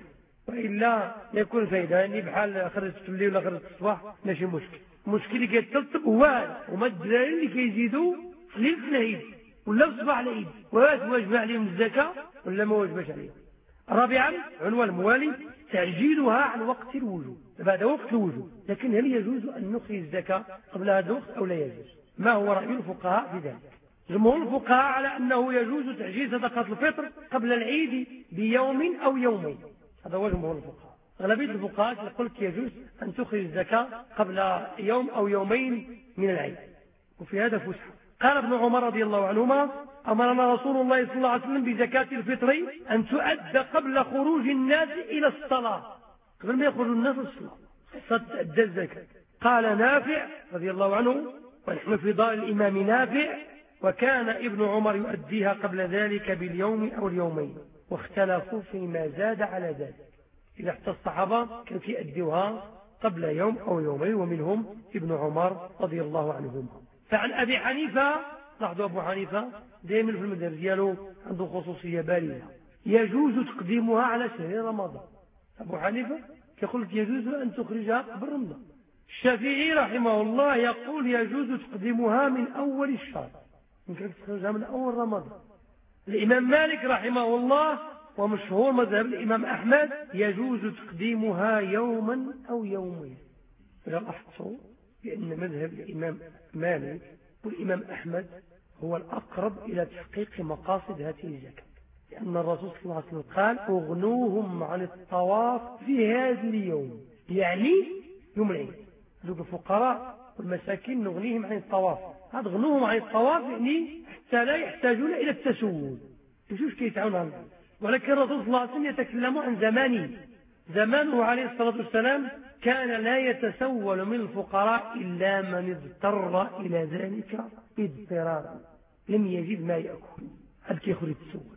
وإلا يكون فائدة يعني بحال خرجت في الليل ولا خرجت في الصباح ماشي مشكل. المشكل اللي كيترتب هو هذا، وما الدلائل اللي كيزيدوا في ليلة العيد ولا في صباح العيد، واش واجب عليهم الزكاة ولا ما واجبش عليهم. رابعا عنوان الموالي تعجيلها عن وقت الوجوب، بعد وقت الوجوب، لكن هل يجوز أن نخرج الزكاة قبل هذا الوقت أو لا يجوز؟ ما هو رأي الفقهاء في ذلك؟ جمهور الفقهاء على أنه يجوز تعجيل صدقة الفطر قبل العيد بيوم أو يومين، هذا هو جمهور الفقهاء. أغلبية الفقهاء يقول لك يجوز أن تخرج الزكاة قبل يوم أو يومين من العيد، وفي هذا فسحة. قال ابن عمر رضي الله عنهما أمرنا رسول الله صلى الله عليه وسلم بزكاة الفطر أن تؤدى قبل خروج الناس إلى الصلاة، قبل ما يخرج الناس للصلاة فتؤدى الزكاة. قال نافع رضي الله عنه، ونحن في دار الإمام نافع، وكان ابن عمر يؤديها قبل ذلك باليوم أو اليومين، واختلفوا فيما زاد على ذلك. إذا حتى الصحابة كانوا يؤدوها قبل يوم أو يومين، ومنهم ابن عمر رضي الله عنهما. فعن أبي حنيفة، لاحظوا أبو حنيفة دائما في المذهب ديالو عنده خصوصية بارزة، يجوز تقديمها على شهر رمضان. أبو حنيفة يقول لك يجوز أن تخرجها قبل رمضان. الشافعي رحمه الله يقول يجوز تقديمها من أول الشهر، يمكن تخرجها من أول رمضان. الإمام مالك رحمه الله ومشهور مذهب الإمام أحمد يجوز تقديمها يوما أو يومين. لاحظتوا بأن مذهب الإمام مالك والإمام أحمد هو الأقرب إلى تحقيق مقاصد هذه الزكاة، لأن الرسول صلى الله عليه وسلم قال اغنوهم عن الطواف في هذا اليوم، يعني يوم العيد. ذوك الفقراء والمساكين نغنيهم عن الطواف، هذا غنوهم عن الطواف يعني حتى لا يحتاجون إلى التسول، مشوش كيتعاون عنه. ولكن الرسول صلى الله عليه وسلم يتكلم عن زمانه، زمانه عليه الصلاة والسلام كان لا يتسول من الفقراء إلا من اضطر إلى ذلك اضطرارا لم يجد ما يأكل، هل كيخرج يتسول،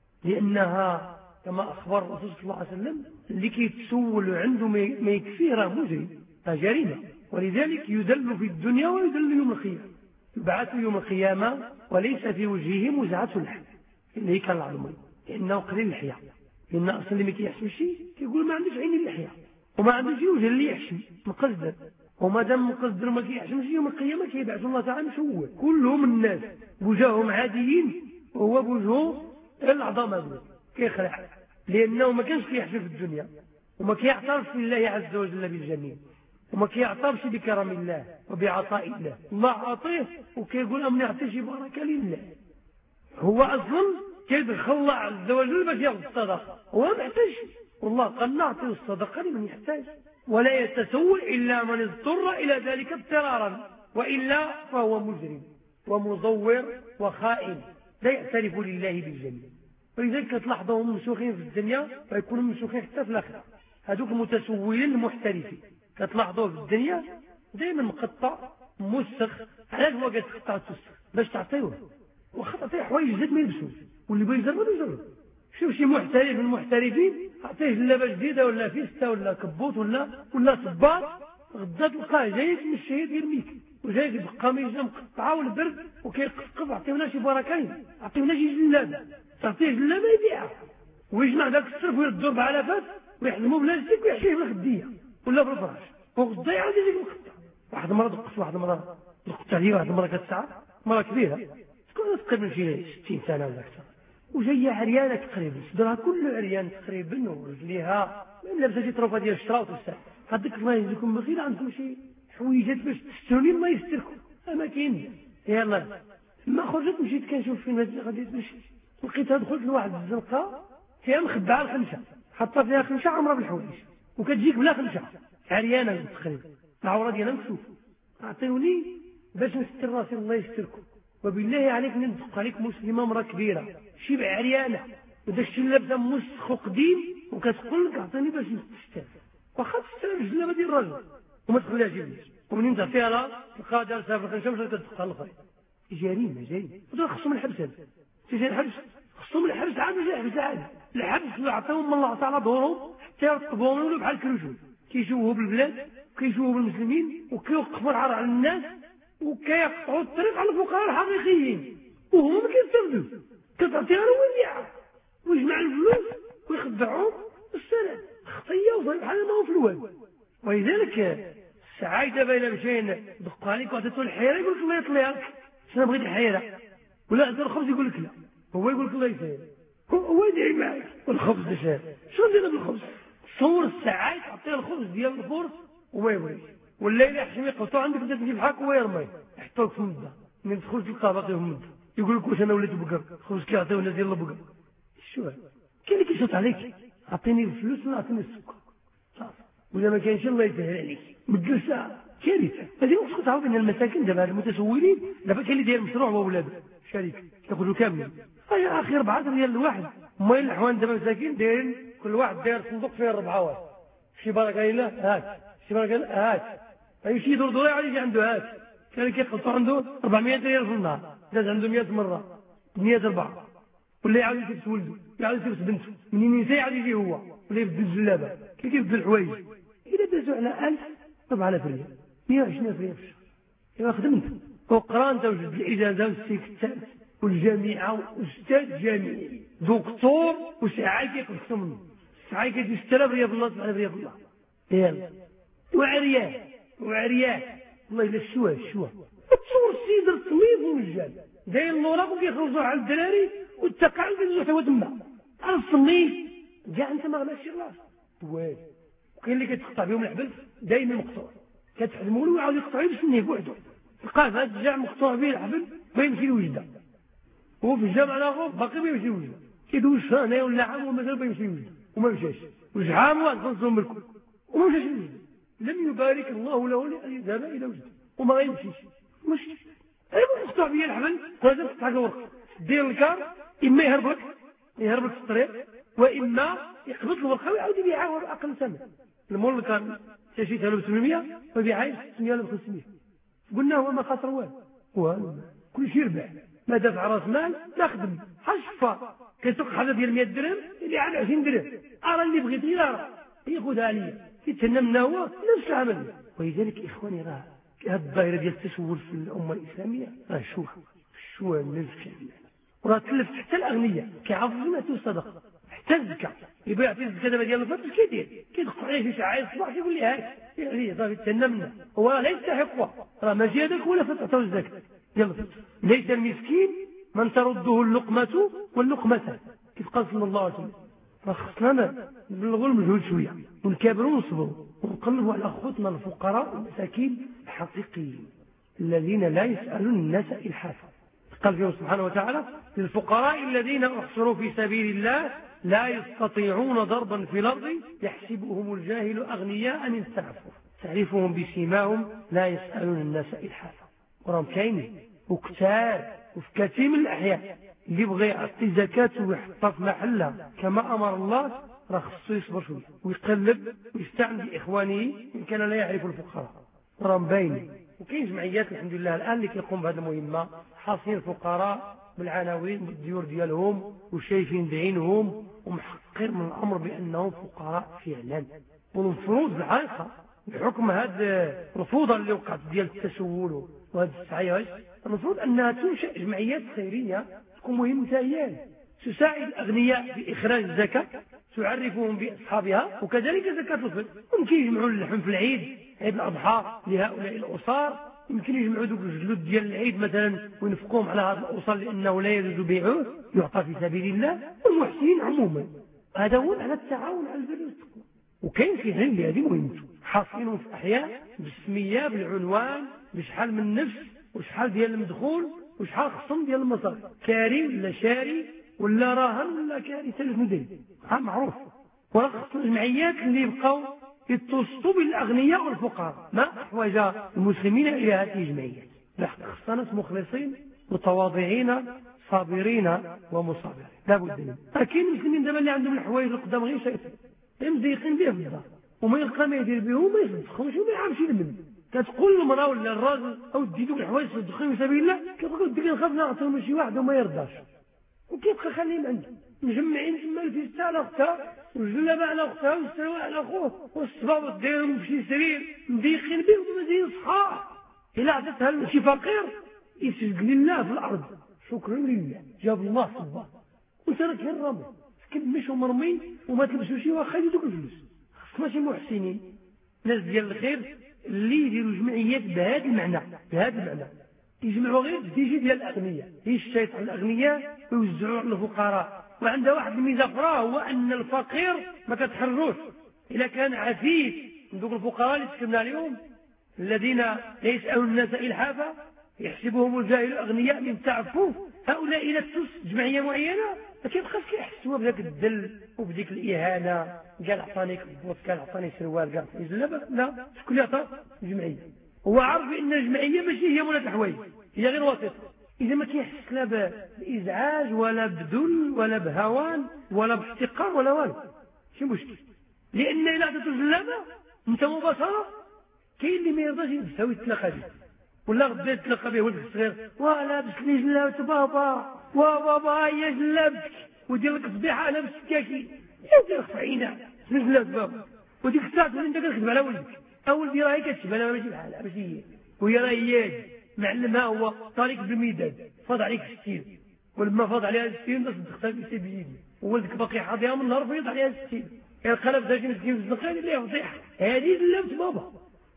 لأنها كما أخبر الرسول صلى الله عليه وسلم اللي كيتسول عنده ما يكفيه راه مجرم، راه جريمة، ولذلك يذل في الدنيا ويذل يوم القيامة، يبعث يوم القيامة وليس في وجهه مزعة اللحم اللي كان العظمي، لأنه قليل اللحية، لأن أصلا اللي ما كيحشم شيء كيقول ما عندوش عين اللحية وما عندوش وجه اللي يحشم مقصدا، وما دام مقصد ما كيحشمش يوم القيامة كيبعث الله تعالى مشوه، كلهم الناس وجههم عاديين وهو بوجهه العظام هذا كيخلع، لأنه ما كانش كيحشم في الدنيا وما كيعترفش بالله عز وجل بالجميل وما كيعترفش بكرم الله وبعطاء الله، الله عطيه وكيقول أمني أعطيش بركة لله، هو أصلا كيدخل الله عز وجل باش ياخذ الصدقة، هو ما يحتاجش، والله قال نعطي الصدقة لمن يحتاج، ولا يتسول إلا من اضطر إلى ذلك اضطرارا، وإلا فهو مجرم ومزور وخائن لا يعترف لله بالجميل. ولذلك تلاحظهم مسوخين في الدنيا ويكونوا مسوخين حتى في الآخرة، هذوك المتسولين المحترفين كتلاحظوه في الدنيا دائما مقطع مسخ، علاش هو كتقطع تسخ باش تعطيوه، واخا تعطيه حوايج جديد ما يلبسوش، واللي بغى يجرب يجرب. شوف شي محترف من المحترفين عطيه جلابه جديده ولا فيستا ولا كبوت ولا ولا صباط، غدا تلقاه جاي من الشهيد يرميك وجاي بالقميصه مقطعه والبرد وكيقفقف، عطيونا شي بركاين، عطيونا شي جلابه، تعطيه جلابه يبيعها ويجمع ذاك الصرف ويردو بعلافات ويحزمو بلاستيك ويحشيه في الخديه ولا في الفراش، وغدا يعاود يجيك مقطع. واحد المره دقت واحد المره دقت عليه واحد المره كتسعه مره كبيره تكون تقريبا شي ستين سنه ولا اكثر، وجايه عريانه تقريبا صدرها كله عريان تقريبا ورجليها لابسه شي طروفه ديال الشراء وتوسع هذيك الله يجزيكم بخير عندكم شي حويجات باش تستروني ما يستركم ما كاين يلاه ما خرجت مشيت كنشوف فين غادي تمشي لقيتها دخلت لواحد الزنقه فيها مخبعه الخمسه حاطه فيها خمسه عمرها بالحوايج وكتجيك بلا خمسه عريانه تقريبا العوره ديالها مكشوفه عطيوني باش نستر راسي الله يستركم وبالله عليك ندق عليك مسلمه مراه كبيره شي عريانه وداك الشيء لابسه مسخ وقديم وكتقول لك عطيني باش نستر واخا تستر الجلابه ديال الراجل وما تخليهاش يلبس ومنين تعطيها لا تلقاها دارتها في الخنشه مشات كتدقها للخير جريمه جريمه ودول خصهم الحبس هذا تيجي الحبس خصهم الحبس عاد ماشي الحبس عادي الحبس اللي عطاهم من الله تعالى دورهم حتى يرطبوهم يولوا بحال الكروشون كيشوفوا بالبلاد وكيشوفوا بالمسلمين وكيوقفوا العار على الناس وكيقطعوا الطريق على الفقراء الحقيقيين وهما ما كيستافدوش كتعطيها له وديعه ويجمع الفلوس ويخدعهم والسلام خطيه وصايب بحال ما هو في الواد ولذلك السعاي دابا الا مشينا دق عليك وعطيتو الحيره يقول لك الله يطلع لك انا بغيت الحيره ولا عطيتو الخبز يقول لك لا هو يقول لك الله يسهل هو يدعي معك والخبز ده شاف شنو ندير بالخبز صور السعاي تعطيه الخبز ديال الفرس وما يبغيش والليل يحشم يقطعو عندك بدا تجيب حاك وهو يرمي يحطوك في المده من تدخل تلقاه باقي في المده يقول لك واش انا وليت بقر خبز كيعطيو الناس ديال البقر شو كاين اللي كيشوط عليك عطيني الفلوس ولا عطيني السكر صافي ولا ما كاينش الله يسهل عليك بدل ساعه كارثه هذه خصك تعرف ان المساكن دابا المتسولين دابا كاين اللي داير مشروع هو ولاده شركه كياخذوا كاملين اي اخي أربعة ريال الواحد هما الحوان دابا مساكين دايرين كل واحد داير صندوق فيه أربعة واحد شي بركه الا هات شي بركه هات اي شي دور دور يجي عنده هات كان كيقطعوا عنده أربعمائة ريال في النهار داز عنده مئة مره مئة أربعة ولا يعاود يلبس ولده يعاود يلبس بنته منين ينسى يعاود يجي هو ولا يبدل الجلابه كيف يبدل الحوايج الا دازوا على ألف أربعة آلاف ريال مئة وعشرين ألف ريال في الشهر ايوا خدمت وقرا انت وجد الاجازه والسيكتات والجامعه واستاذ جامعي دكتور وسعاي كيقبضوا منه سعاي كيدير ستة آلاف ريال في النهار سبعة آلاف ريال في النهار يلا وعريان وعريان والله الا الشوا الشوا تصور السيد الطميط والرجال داير الوراق وكيخرجوا على الدراري والتقاعد كيدوزوا حتى تما على الصميت كاع انت ما غناش راس واه وكاين اللي كتقطع بهم الحبل دائما مقطوع كتحلموا له ويعاود يقطع باش يسنيه بوحدو تلقاه في هذا الجامع مقطوع به الحبل ما يمشي لوجده هو في الجامع الاخر باقي ما يمشي لوجده كيدوز هنايا ولا عام ومازال ما يمشي لوجده وما مشاش وشحال واحد خلصهم بالكل وما مشاش لوجده لم يبارك الله له لذهب الى وجده وما غيمشيش مش ايوا مقطوع به الحبل لازم تقطع الورق دير الكار اما يهرب لك يهرب لك في الطريق واما يقبض الورقه ويعاود يبيعها باقل ثمن المول كان شريتها له ب ثمانمائة وبيعها ب ستمائة ولا خمسمائة قلنا هو ما خسر والو والو كل شيء ربح ما دفع راس مال لا خدم حشفه كيسوق حاجه ديال مئة درهم اللي على عشرين درهم ارى اللي بغيت غير راه ياخذها لي يتهنى منا هو نفس العمل ولذلك اخواني راه هذه الظاهره ديال التسول في الامه الاسلاميه راه شوف شو الناس فعلا وراه تلفت حتى الاغنياء كيعرفوا ما الصدقه حتى الزكاه يبغي يعطي الزكاه دابا ديال الفطر كيدير كيدق عليه شي ساعه الصباح يقول لي هاك يعني صافي تهنى منا هو لا يستحقها راه ماشي هذاك ولا فتعطيو الزكاه ديال الفطر ليس المسكين من ترده اللقمه واللقمه كيف قال صلى الله عليه وسلم راه خصنا نبلغوا المجهود شويه ونكابروا ونصبروا ونقلبوا على اخوتنا الفقراء والمساكين الحقيقيين الذين لا يسالون الناس الحافا قال فيه سبحانه وتعالى للفقراء الذين احصروا في سبيل الله لا يستطيعون ضربا في الارض يحسبهم الجاهل اغنياء من تعفف تعرفهم بسيماهم لا يسالون الناس الحافا وراهم كاينين وكثار وفي كثير من الاحياء اللي بغى يعطي زكاته ويحطها في محلها كما امر الله راه خصو يصبر شويه ويقلب ويستعن باخوانه ان كان لا يعرف الفقراء راهم باينين وكاين جمعيات الحمد لله الان اللي كيقوم بهذه المهمه حاصين الفقراء بالعناوين بالديور ديالهم وشايفين بعينهم ومحقر من الامر بانهم فقراء فعلا والمفروض بالحقيقه بحكم هذا الفوضى اللي وقعت ديال التسول وهذه السعي المفروض انها تنشا جمعيات خيريه تكون مهمه هي تساعد الاغنياء باخراج الزكاه تعرفهم باصحابها وكذلك زكاه الفطر ممكن يجمعوا اللحم في العيد عيد الاضحى لهؤلاء الاسر يمكن يجمعوا ذوك الجلود ديال العيد مثلا وينفقوهم على هذا الاسر لانه لا يجوز بيعه يعطى في سبيل الله والمحسنين عموما هذا هو على التعاون على البر والتقوى وكاين في علم هذه مهمته، حاصلين في احياء بالسميه بالعنوان بشحال من نفس وشحال ديال المدخول وشحال خصم ديال المصاري، كاري ولا شاري ولا راهن ولا كاري ثلاث مدن ها معروف. وراه خص الجمعيات اللي يبقاو يتوسطوا بالاغنياء والفقراء. ما احوج المسلمين الى هذه الجمعيات؟ خصنا ناس مخلصين متواضعين صابرين ومصابرين لابد منه. لكن المسلمين دابا اللي عندهم الحوايج القدام غير شايفين مزيقين به في الدار وما يلقى ما يدير بهم ما يصدقهمش وما يعرفش يلمن. كتقول المراه ولا الراجل او ديتو الحوايج تصدقهم في سبيل الله، كتقول بدي نخاف نعطيهم شي واحد وما يرضاش وكيبقى خليهم عنده مجمعين تما الفيستا على اختها والجلابه على اختها والسروال على اخوه والصبابط دايرهم في شي سرير مضيقين به ومزيين صحاح. الا عطيتها لشي فقير يسجد لله في الارض شكرا لله جاب الله صباه وانت راك غير رامي تكمش ومرمي وما تلبسوش واخا يدوك الفلوس. خص ماشي محسنين ناس ديال الخير اللي يديروا جمعيات بهذا المعنى بهذا المعنى يجمعوا غير الديجي ديال الاغنياء يشتيط على الاغنياء ويوزعوا على الفقراء. وعنده واحد الميزه اخرى هو ان الفقير ما كتحروش. اذا كان عفيف من دوك الفقراء اللي تكلمنا عليهم الذين لا يسالون الناس الحافه يحسبهم الجاهل اغنياء من تعفف، هؤلاء الى تسوس جمعيه معينه ما كيبقاش كيحسوا بذاك الذل وبديك الاهانه. قال عطاني كبوت قال عطاني سروال قال عطاني جلابه، لا شكون اللي عطاه؟ الجمعيه. هو عارف ان الجمعيه ماشي هي مولاة الحوايج هي غير وسيطه. اذا ما كيحس لا بازعاج ولا بذل ولا بهوان ولا باحتقار ولا والو شي مشكل. لان الا عطيتو جلابه انت مباشره كاين اللي ما يرضاش يلبسها ويتلاقى به ولا غدا يتلاقى به ولد الصغير ولابس لي جلابه بابا وبابا هي جلابتك ودير لك فضيحه انا بالسكاكين يا فعينا من جلابه بابا وديك الساعه انت كتكذب على ولدك اولدي راهي كتشبه انا ماشي بحالها ماشي هي وهي راهي معلمها هو طريق بالميدان فاض عليك الستين ولما فاض عليها الستين صدقتها بيسي بيدي وولدك باقي حاضيها من النهار فيض عليها الستين القلب داجي مسكين في الزنقان اللي فضيحه هذه جلابه بابا.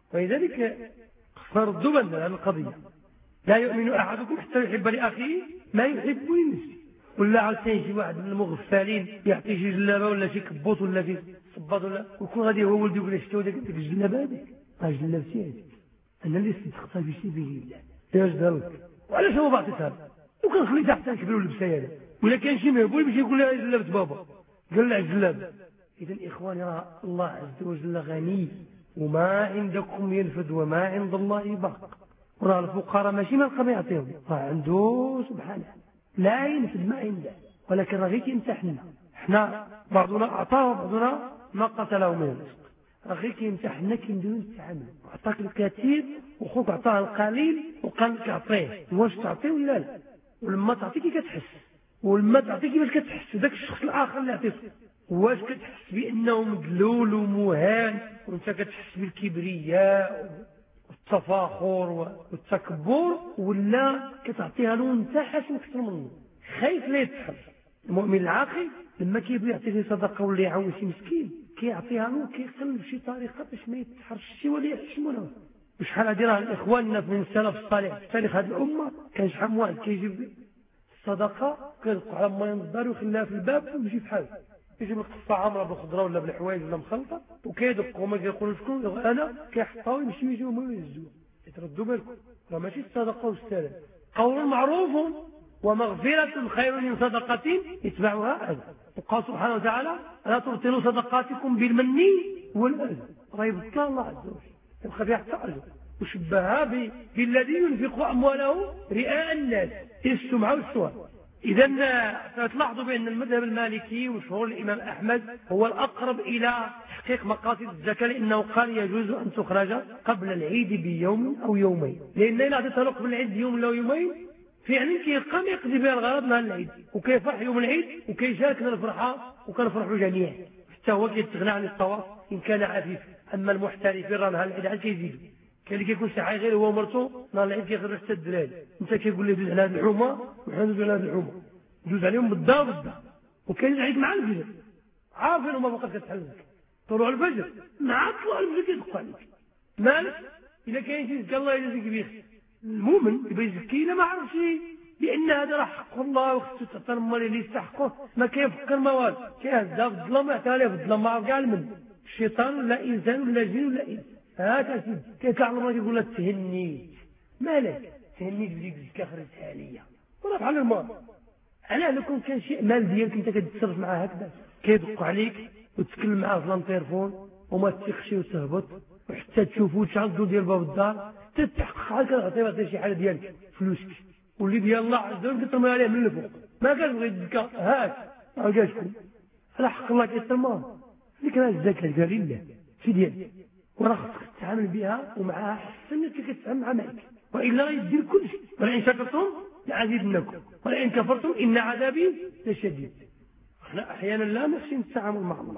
ولذلك فردوا بالنا على القضية. لا يؤمن أحدكم حتى يحب لأخيه ما يحب لنفسه. ولا عاوتاني شي واحد من المغفلين يعطي شي جلابة ولا شي كبوط ولا شي صباط ولا ويكون غادي هو ولدي يقول له شتو ديك الجلابة هذيك ها جلابتي هذيك أنا اللي صدقتها في سبيل الله ياش دارك وعلاش هو بعطيتها وكان خليتها حتى نكبروا اللبسة هذه ولا كان شي مهبول باش يقول لها جلابة بابا قال لها الجلابة. إذا إخواني راه الله عز وجل غني وما عندكم ينفد وما عند الله باق. وراه الفقراء ماشي ما لقى يعطيهم راه عنده سبحانه لا ينفد ما عنده ولكن راه غير كيمتحنا حنا بعضنا اعطاه وبعضنا ما قتله من الرزق راه غير كيمتحنا كنديروا نتعامل عطاك الكثير وخوك عطاه القليل وقال لك عطيه واش تعطيه ولا لا ولما تعطيه كي كتحس ولما تعطيه كيفاش كتحس ذاك الشخص الاخر اللي عطيته واش كتحس بانه مدلول ومهان وانت كتحس بالكبرياء والتفاخر والتكبر ولا كتعطيها له انت حاسم اكثر منه خايف لا يتحر. المؤمن العاقل لما كيبغي يعطي شي صدقه ولا يعاون شي مسكين كيعطيها له كيقلب شي طريقه باش ما يتحرش شي ولا يحشموا له. وشحال هادي راه اخواننا من السلف الصالح في تاريخ هذه الامه كان شحال من واحد كيجيب الصدقه كيدق على ماء الدار ويخليها في الباب ويمشي في حاله يجيب القصه عامره بالخضره ولا بالحوايج ولا مخلطه وكيدق هما كيقولوا شكون انا كيحطها ويمشي يجيو هما ويهزوها. تردوا بالكم راه ماشي الصدقه والسلام قول معروف ومغفرة خير من صدقة يتبعها أذى. وقال سبحانه وتعالى لا تبطلوا صدقاتكم بالمن والأذى راه يبطل الله عز وجل يبقى فيها حتى أجر. وشبهها بالذي ينفق أمواله رئاء الناس السمعة والسؤال. إذا تلاحظوا بأن المذهب المالكي وشهور الإمام أحمد هو الأقرب إلى تحقيق مقاصد الزكاة لأنه قال يجوز أن تخرج قبل العيد بيوم أو يومين لأن إذا أعطيتها قبل العيد بيوم أو يومين فعلا كيقام يقضي بها الغرض نهار العيد وكيفرح يوم العيد وكيشاركنا الفرحة وكنفرحوا جميعا حتى هو كيتغنى عن الطواف إن كان عفيف. أما المحترفين راه نهار العيد عاد كيزيدوا كاين اللي كيكون ساعه غير هو ومرته نهار العيد كيخرج حتى الدراري انت كيقول له دوز على هذه الحومه وحنا ندوز على هذه الحومه دوز عليهم بالدار بالدار. وكاين العيد مع الفجر عارفين هما فقط كتحل لك طلوع الفجر مع طلوع الفجر كيدق عليك مالك الا كاين شي زكا الله يجازيك بخير. المؤمن يبغي يزكي الا ما عرفش بان هذا راه حق الله وخصو تعطى المال اللي يستحقه ما كيفكر ما والو كيهزها في الظلام يعطيها ليه في الظلام ما عرف كاع المن الشيطان لا إنسان لا جن ولا إنس. هاك سيدي كيطلع الله يقول لك تهنيت مالك تهنيت بديك الزكاة خرجتها ليا ولا بحال المال. علاه لكم كان شيء مال ديالك انت كتصرف معاه هكذا كيدق عليك وتتكلم معاه في لانتيرفون وما تثقش وتهبط وحتى تشوفوا تشعلوا ديال باب الدار تتحقق عليك تعطيه شي حاجه ديالك فلوسك واللي ديال الله عز وجل كترمي عليه من الفوق ما كتبغي الزكاه هاك ما جاتكم على حق الله كيترمى ديك راه الزكاه ديال لله في ديالك وراه خصك تتعامل بها ومعها احسن من كيف كتعامل مع مالك والا يدير كل شيء. ولئن شكرتم لأزيدنكم ولئن كفرتم إن عذابي لشديد. احنا احيانا لا نحسن التعامل مع الله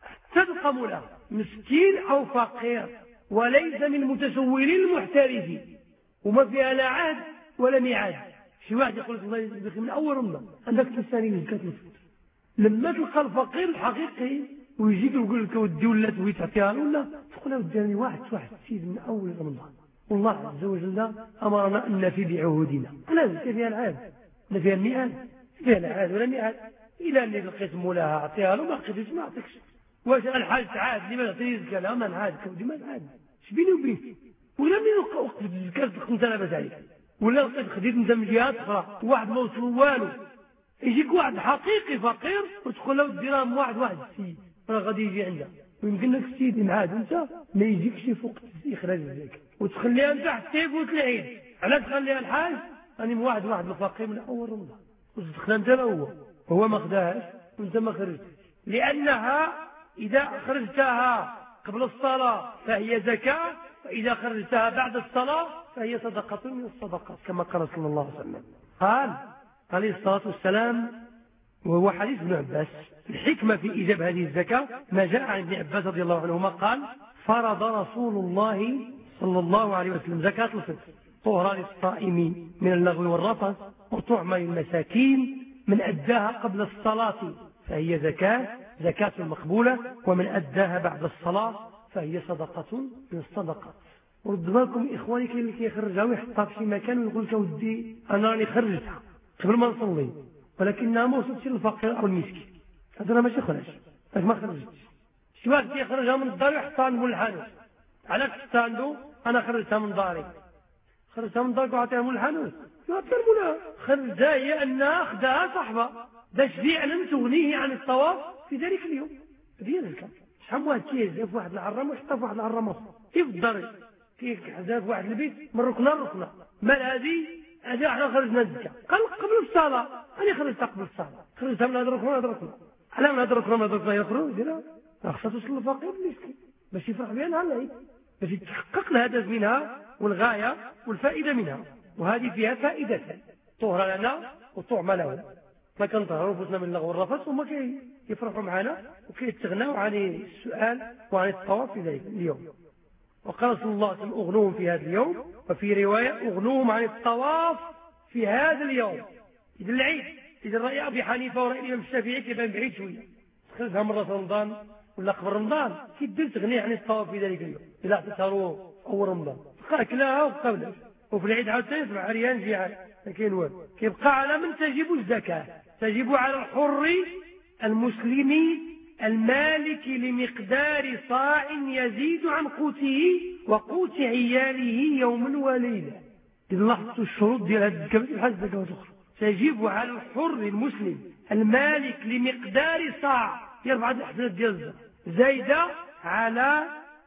تلقى مولاه مسكين او فقير وليس من متسولين المحترفين وما فيها لا عهد ولا ميعاد. شي واحد يقول لك الله يجزيك من اول رمضان عندك انسان زكاه الفطر لما تلقى الفقير الحقيقي ويجيك ويقول لك ودي ولا تبغي تعطيها له ولا تقول له وداني واحد واحد السيد من اول رمضان والله عز وجل امرنا ان نفي بعهودنا. لا زكاه فيها العهد لا فيها الميعاد فيها العهد ولا ميعاد. الى ان لقيت مولاها اعطيها له ما لقيتش ما اعطيكش. واش الحاج تعاد لما تعطيني الزكاه لا ما نعادك ودي ما نعاد اش بيني وبينك ولا من وقت الزكاه انت لاباس عليك ولا لقيت خديت انت من جهات اخرى واحد ما وصل والو يجيك واحد حقيقي فقير وتقول له الدراهم واحد واحد السيد راه غادي يجي عندك ويمكن لك السيد ينعاد انت ما يجيكش فوق اخراج الزكاه وتخليها انت حتى يفوت العيد. علاش تخليها الحاج راني من واحد واحد الفقير من اول رمضان وتدخل انت هو هو ما خداهاش وانت ما خرجتش لانها اذا خرجتها قبل الصلاه فهي زكاه واذا خرجتها بعد الصلاه فهي صدقه من الصدقات كما قال صلى الله عليه وسلم. قال عليه الصلاه والسلام وهو حديث ابن عباس الحكمه في ايجاب هذه الزكاه ما جاء عن ابن عباس رضي الله عنهما قال فرض رسول الله صلى الله عليه وسلم زكاه الفطر طهرا للصائم من اللغو والرفث وطعما للمساكين من اداها قبل الصلاه فهي زكاه زكاه مقبوله ومن اداها بعد الصلاه فهي صدقه من الصدقات. ورد بالكم اخواني كاين اللي كيخرجها ويحطها في شي مكان ويقول لك ودي انا راني خرجتها قبل ما نصلي ولكنها ما وصلتش للفقير او المسكين هذا راه ماشي خرج راك ما خرجتش. شي واحد كيخرجها من الدار ويحطها عند مول الحانوت علاش حطها عنده انا خرجتها من داري خرجتها من دارك وعطيها مول الحانوت ما ترمونها خرجها هي انها اخذها صاحبه باش فعلا تغنيه عن الطواف في ذلك اليوم ديال الكلام. شحال واحد كيهزف واحد العرام ويحطها في واحد العرام اخر في الدار كيحزها في واحد البيت من ركنه لركنه مال هذه هذه احنا خرجنا الزكاه قال قبل الصلاه انا خرجتها قبل الصلاه خرجتها من هذا الركن هذا الركن على من هذا الركن هذا الركن يخرج ديرها خاصها توصل للفقير المسكين باش يفرح بها نهار العيد باش يتحقق الهدف منها والغايه والفائده منها. وهذه فيها فائدتان طهر لنا وطعم له ما كنطهروا انفسنا من اللغو والرفث وما كيفرحوا معنا وكيتغناو عن السؤال وعن الطواف في ذلك اليوم. وقال صلى الله عليه وسلم اغنوهم في هذا اليوم وفي روايه اغنوهم عن الطواف في هذا اليوم. اذا العيد اذا راي ابي حنيفه وراي الامام الشافعي كيبان بعيد شويه تخرجها مره في رمضان ولا قبل رمضان كيدير تغني عن الطواف في ذلك اليوم اذا اعتبروا اول رمضان بقى كلاها وقبل وفي العيد عاد يسمع عريان جيعان ما كاين والو. كيبقى على من تجب الزكاه تجب على الحر المسلم المالك لمقدار صاع يزيد عن قوته وقوت عياله يوما وليله. إذا لاحظتوا الشروط ديال هذه الزكاه بحال الزكاه الاخرى تجب على الحر المسلم المالك لمقدار صاع يرفع الحسنات ديال الزكاه زايده على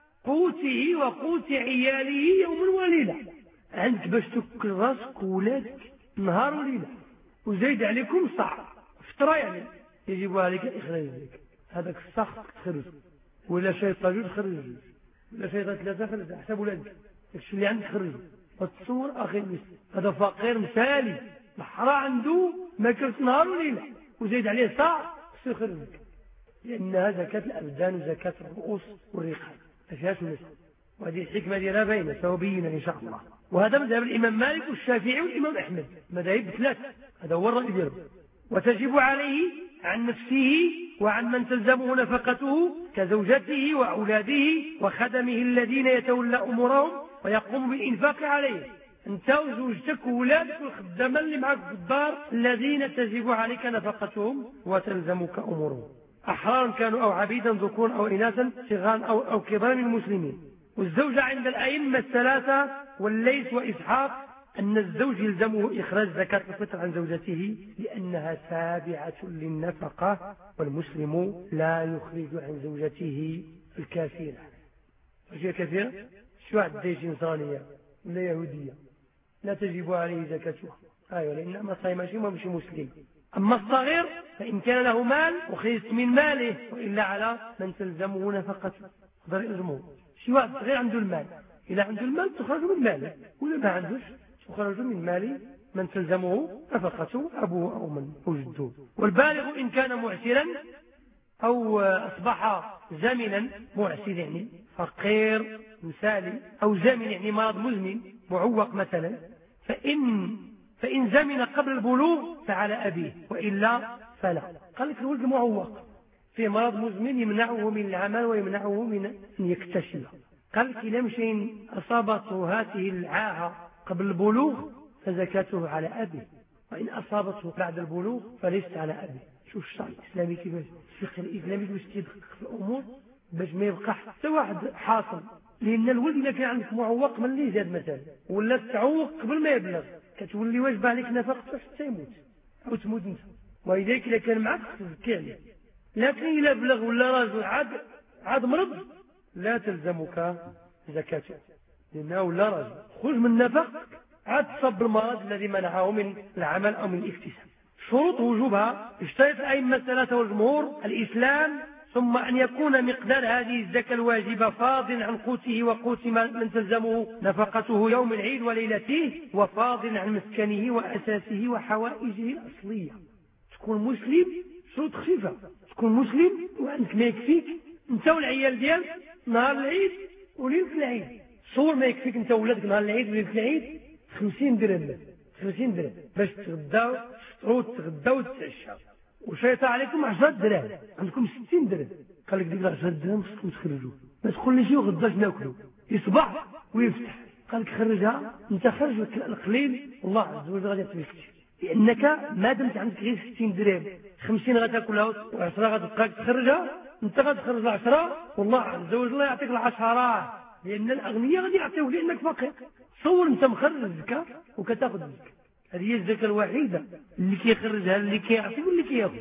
قوته وقوت عياله يوما وليله. عندك باش تاكل راسك وولادك نهار وليله وزايد عليكم صاع فطره يعني يجب عليك اخراج الزكاه. هذاك الصاع تخرج ولا شي طاجور تخرج ولا شي ثلاثه خرج حسب ولادك داكشي اللي عندك خرج. وتصور اخي المسلم هذا فقير مثالي الحرا عنده ما كلش نهار وليله وزايد عليه صاع خصو يخرج الزكاه لانها زكاه الابدان وزكاه الرؤوس والرقاب ما فيهاش مثل. وهذه الحكمه ديالها باينه سوبينا ان شاء الله. وهذا مذهب الامام مالك والشافعي والامام احمد مذاهب ثلاث هذا هو الراي ديالهم. وتجب عليه عن نفسه وعن من تلزمه نفقته كزوجته واولاده وخدمه الذين يتولى امورهم ويقوم بالانفاق عليه. انت وزوجتك وولادك والخدامه اللي معك في الدار الذين تجب عليك نفقتهم وتلزمك امورهم. أحرارا كانوا أو عبيدا ذكورا أو إناثا صغارا أو, أو كبارا من المسلمين. والزوجة عند الأئمة الثلاثة والليث وإسحاق أن الزوج يلزمه إخراج زكاة الفطر عن زوجته لأنها تابعة للنفقة، والمسلم لا يخرج عن زوجته الكافرة. وش هي كثيرة؟ شو عديش إنسانية ولا يهودية لا تجب عليه زكاتها، أيوة، لأنها ما صايمة ما مش مسلم. أما الصغير فإن كان له مال أخرجت من ماله، وإلا على من تلزمه نفقته. قدر يلزمه شي واحد صغير عنده المال، إذا عنده المال تخرج من ماله، ولا ما عندوش تخرج من مال من تلزمه نفقته أبوه أو من أو جده. والبالغ إن كان معسرا أو أصبح زمنا معسر، يعني فقير مثالي، أو زمن يعني مرض مزمن معوق مثلا، فإن فإن زمن قبل البلوغ فعلى أبيه، وإلا فلا. قال لك الولد معوق في مرض مزمن يمنعه من العمل ويمنعه من أن يكتشف. قال لك إذا مشي أصابته هذه العاهة قبل البلوغ فزكاته على أبيه، وإن أصابته بعد البلوغ فليست على أبيه. شوف الشرع الإسلامي كيفاش الفقه الإسلامي باش يدقق في الأمور باش ما يبقى حتى واحد حاصل. لأن الولد إذا كان عندك معوق من اللي زاد مثلا ولا تعوق قبل ما يبلغ كتولي واجب عليك نفقته حتى يموت أو تموت أنت، ولذلك إذا كان معك تزكي عليه. لكن إذا بلغ ولا راجل عاد عاد مرض لا تلزمك زكاته، لأنه ولا راجل خرج من نفقتك عاد تصب المرض الذي منعه من العمل أو من الاكتساب. شروط وجوبها اشترط الأئمة الثلاثة والجمهور الإسلام، ثم أن يكون مقدار هذه الزكاة الواجبة فاضل عن قوته وقوت من تلزمه نفقته يوم العيد وليلته، وفاضل عن مسكنه وأساسه وحوائجه الأصلية. تكون مسلم شروط خفيفة، تكون مسلم وعندك ما يكفيك انت والعيال ديالك نهار العيد وليلة العيد. صور ما يكفيك انت وولادك نهار العيد وليلة العيد خمسين درهم خمسين درهم باش تغداو تفطروا تغداو وتتعشاو، وشيطان عليكم عشرة دراهم عندكم ستين درهم. قال لك ديك عشرة دراهم خصكم تخرجوا، ما تقوليش غداش ناكلوا يصبح ويفتح. قال لك خرجها انت، خرج القليل والله عز وجل غادي يعطيك كثير، لانك ما دمت عندك غير ستين درهم خمسين غتاكلها وعشرة غتبقاك تخرجها، انت غتخرج العشرة والله عز وجل يعطيك العشرات، لان الاغنياء غادي يعطيوك لانك فقير. تصور انت مخرج الزكاه وكتاخذ الزكاه، هذه هي الزكاه الوحيده اللي كيخرجها اللي كيعطي واللي كياخذ،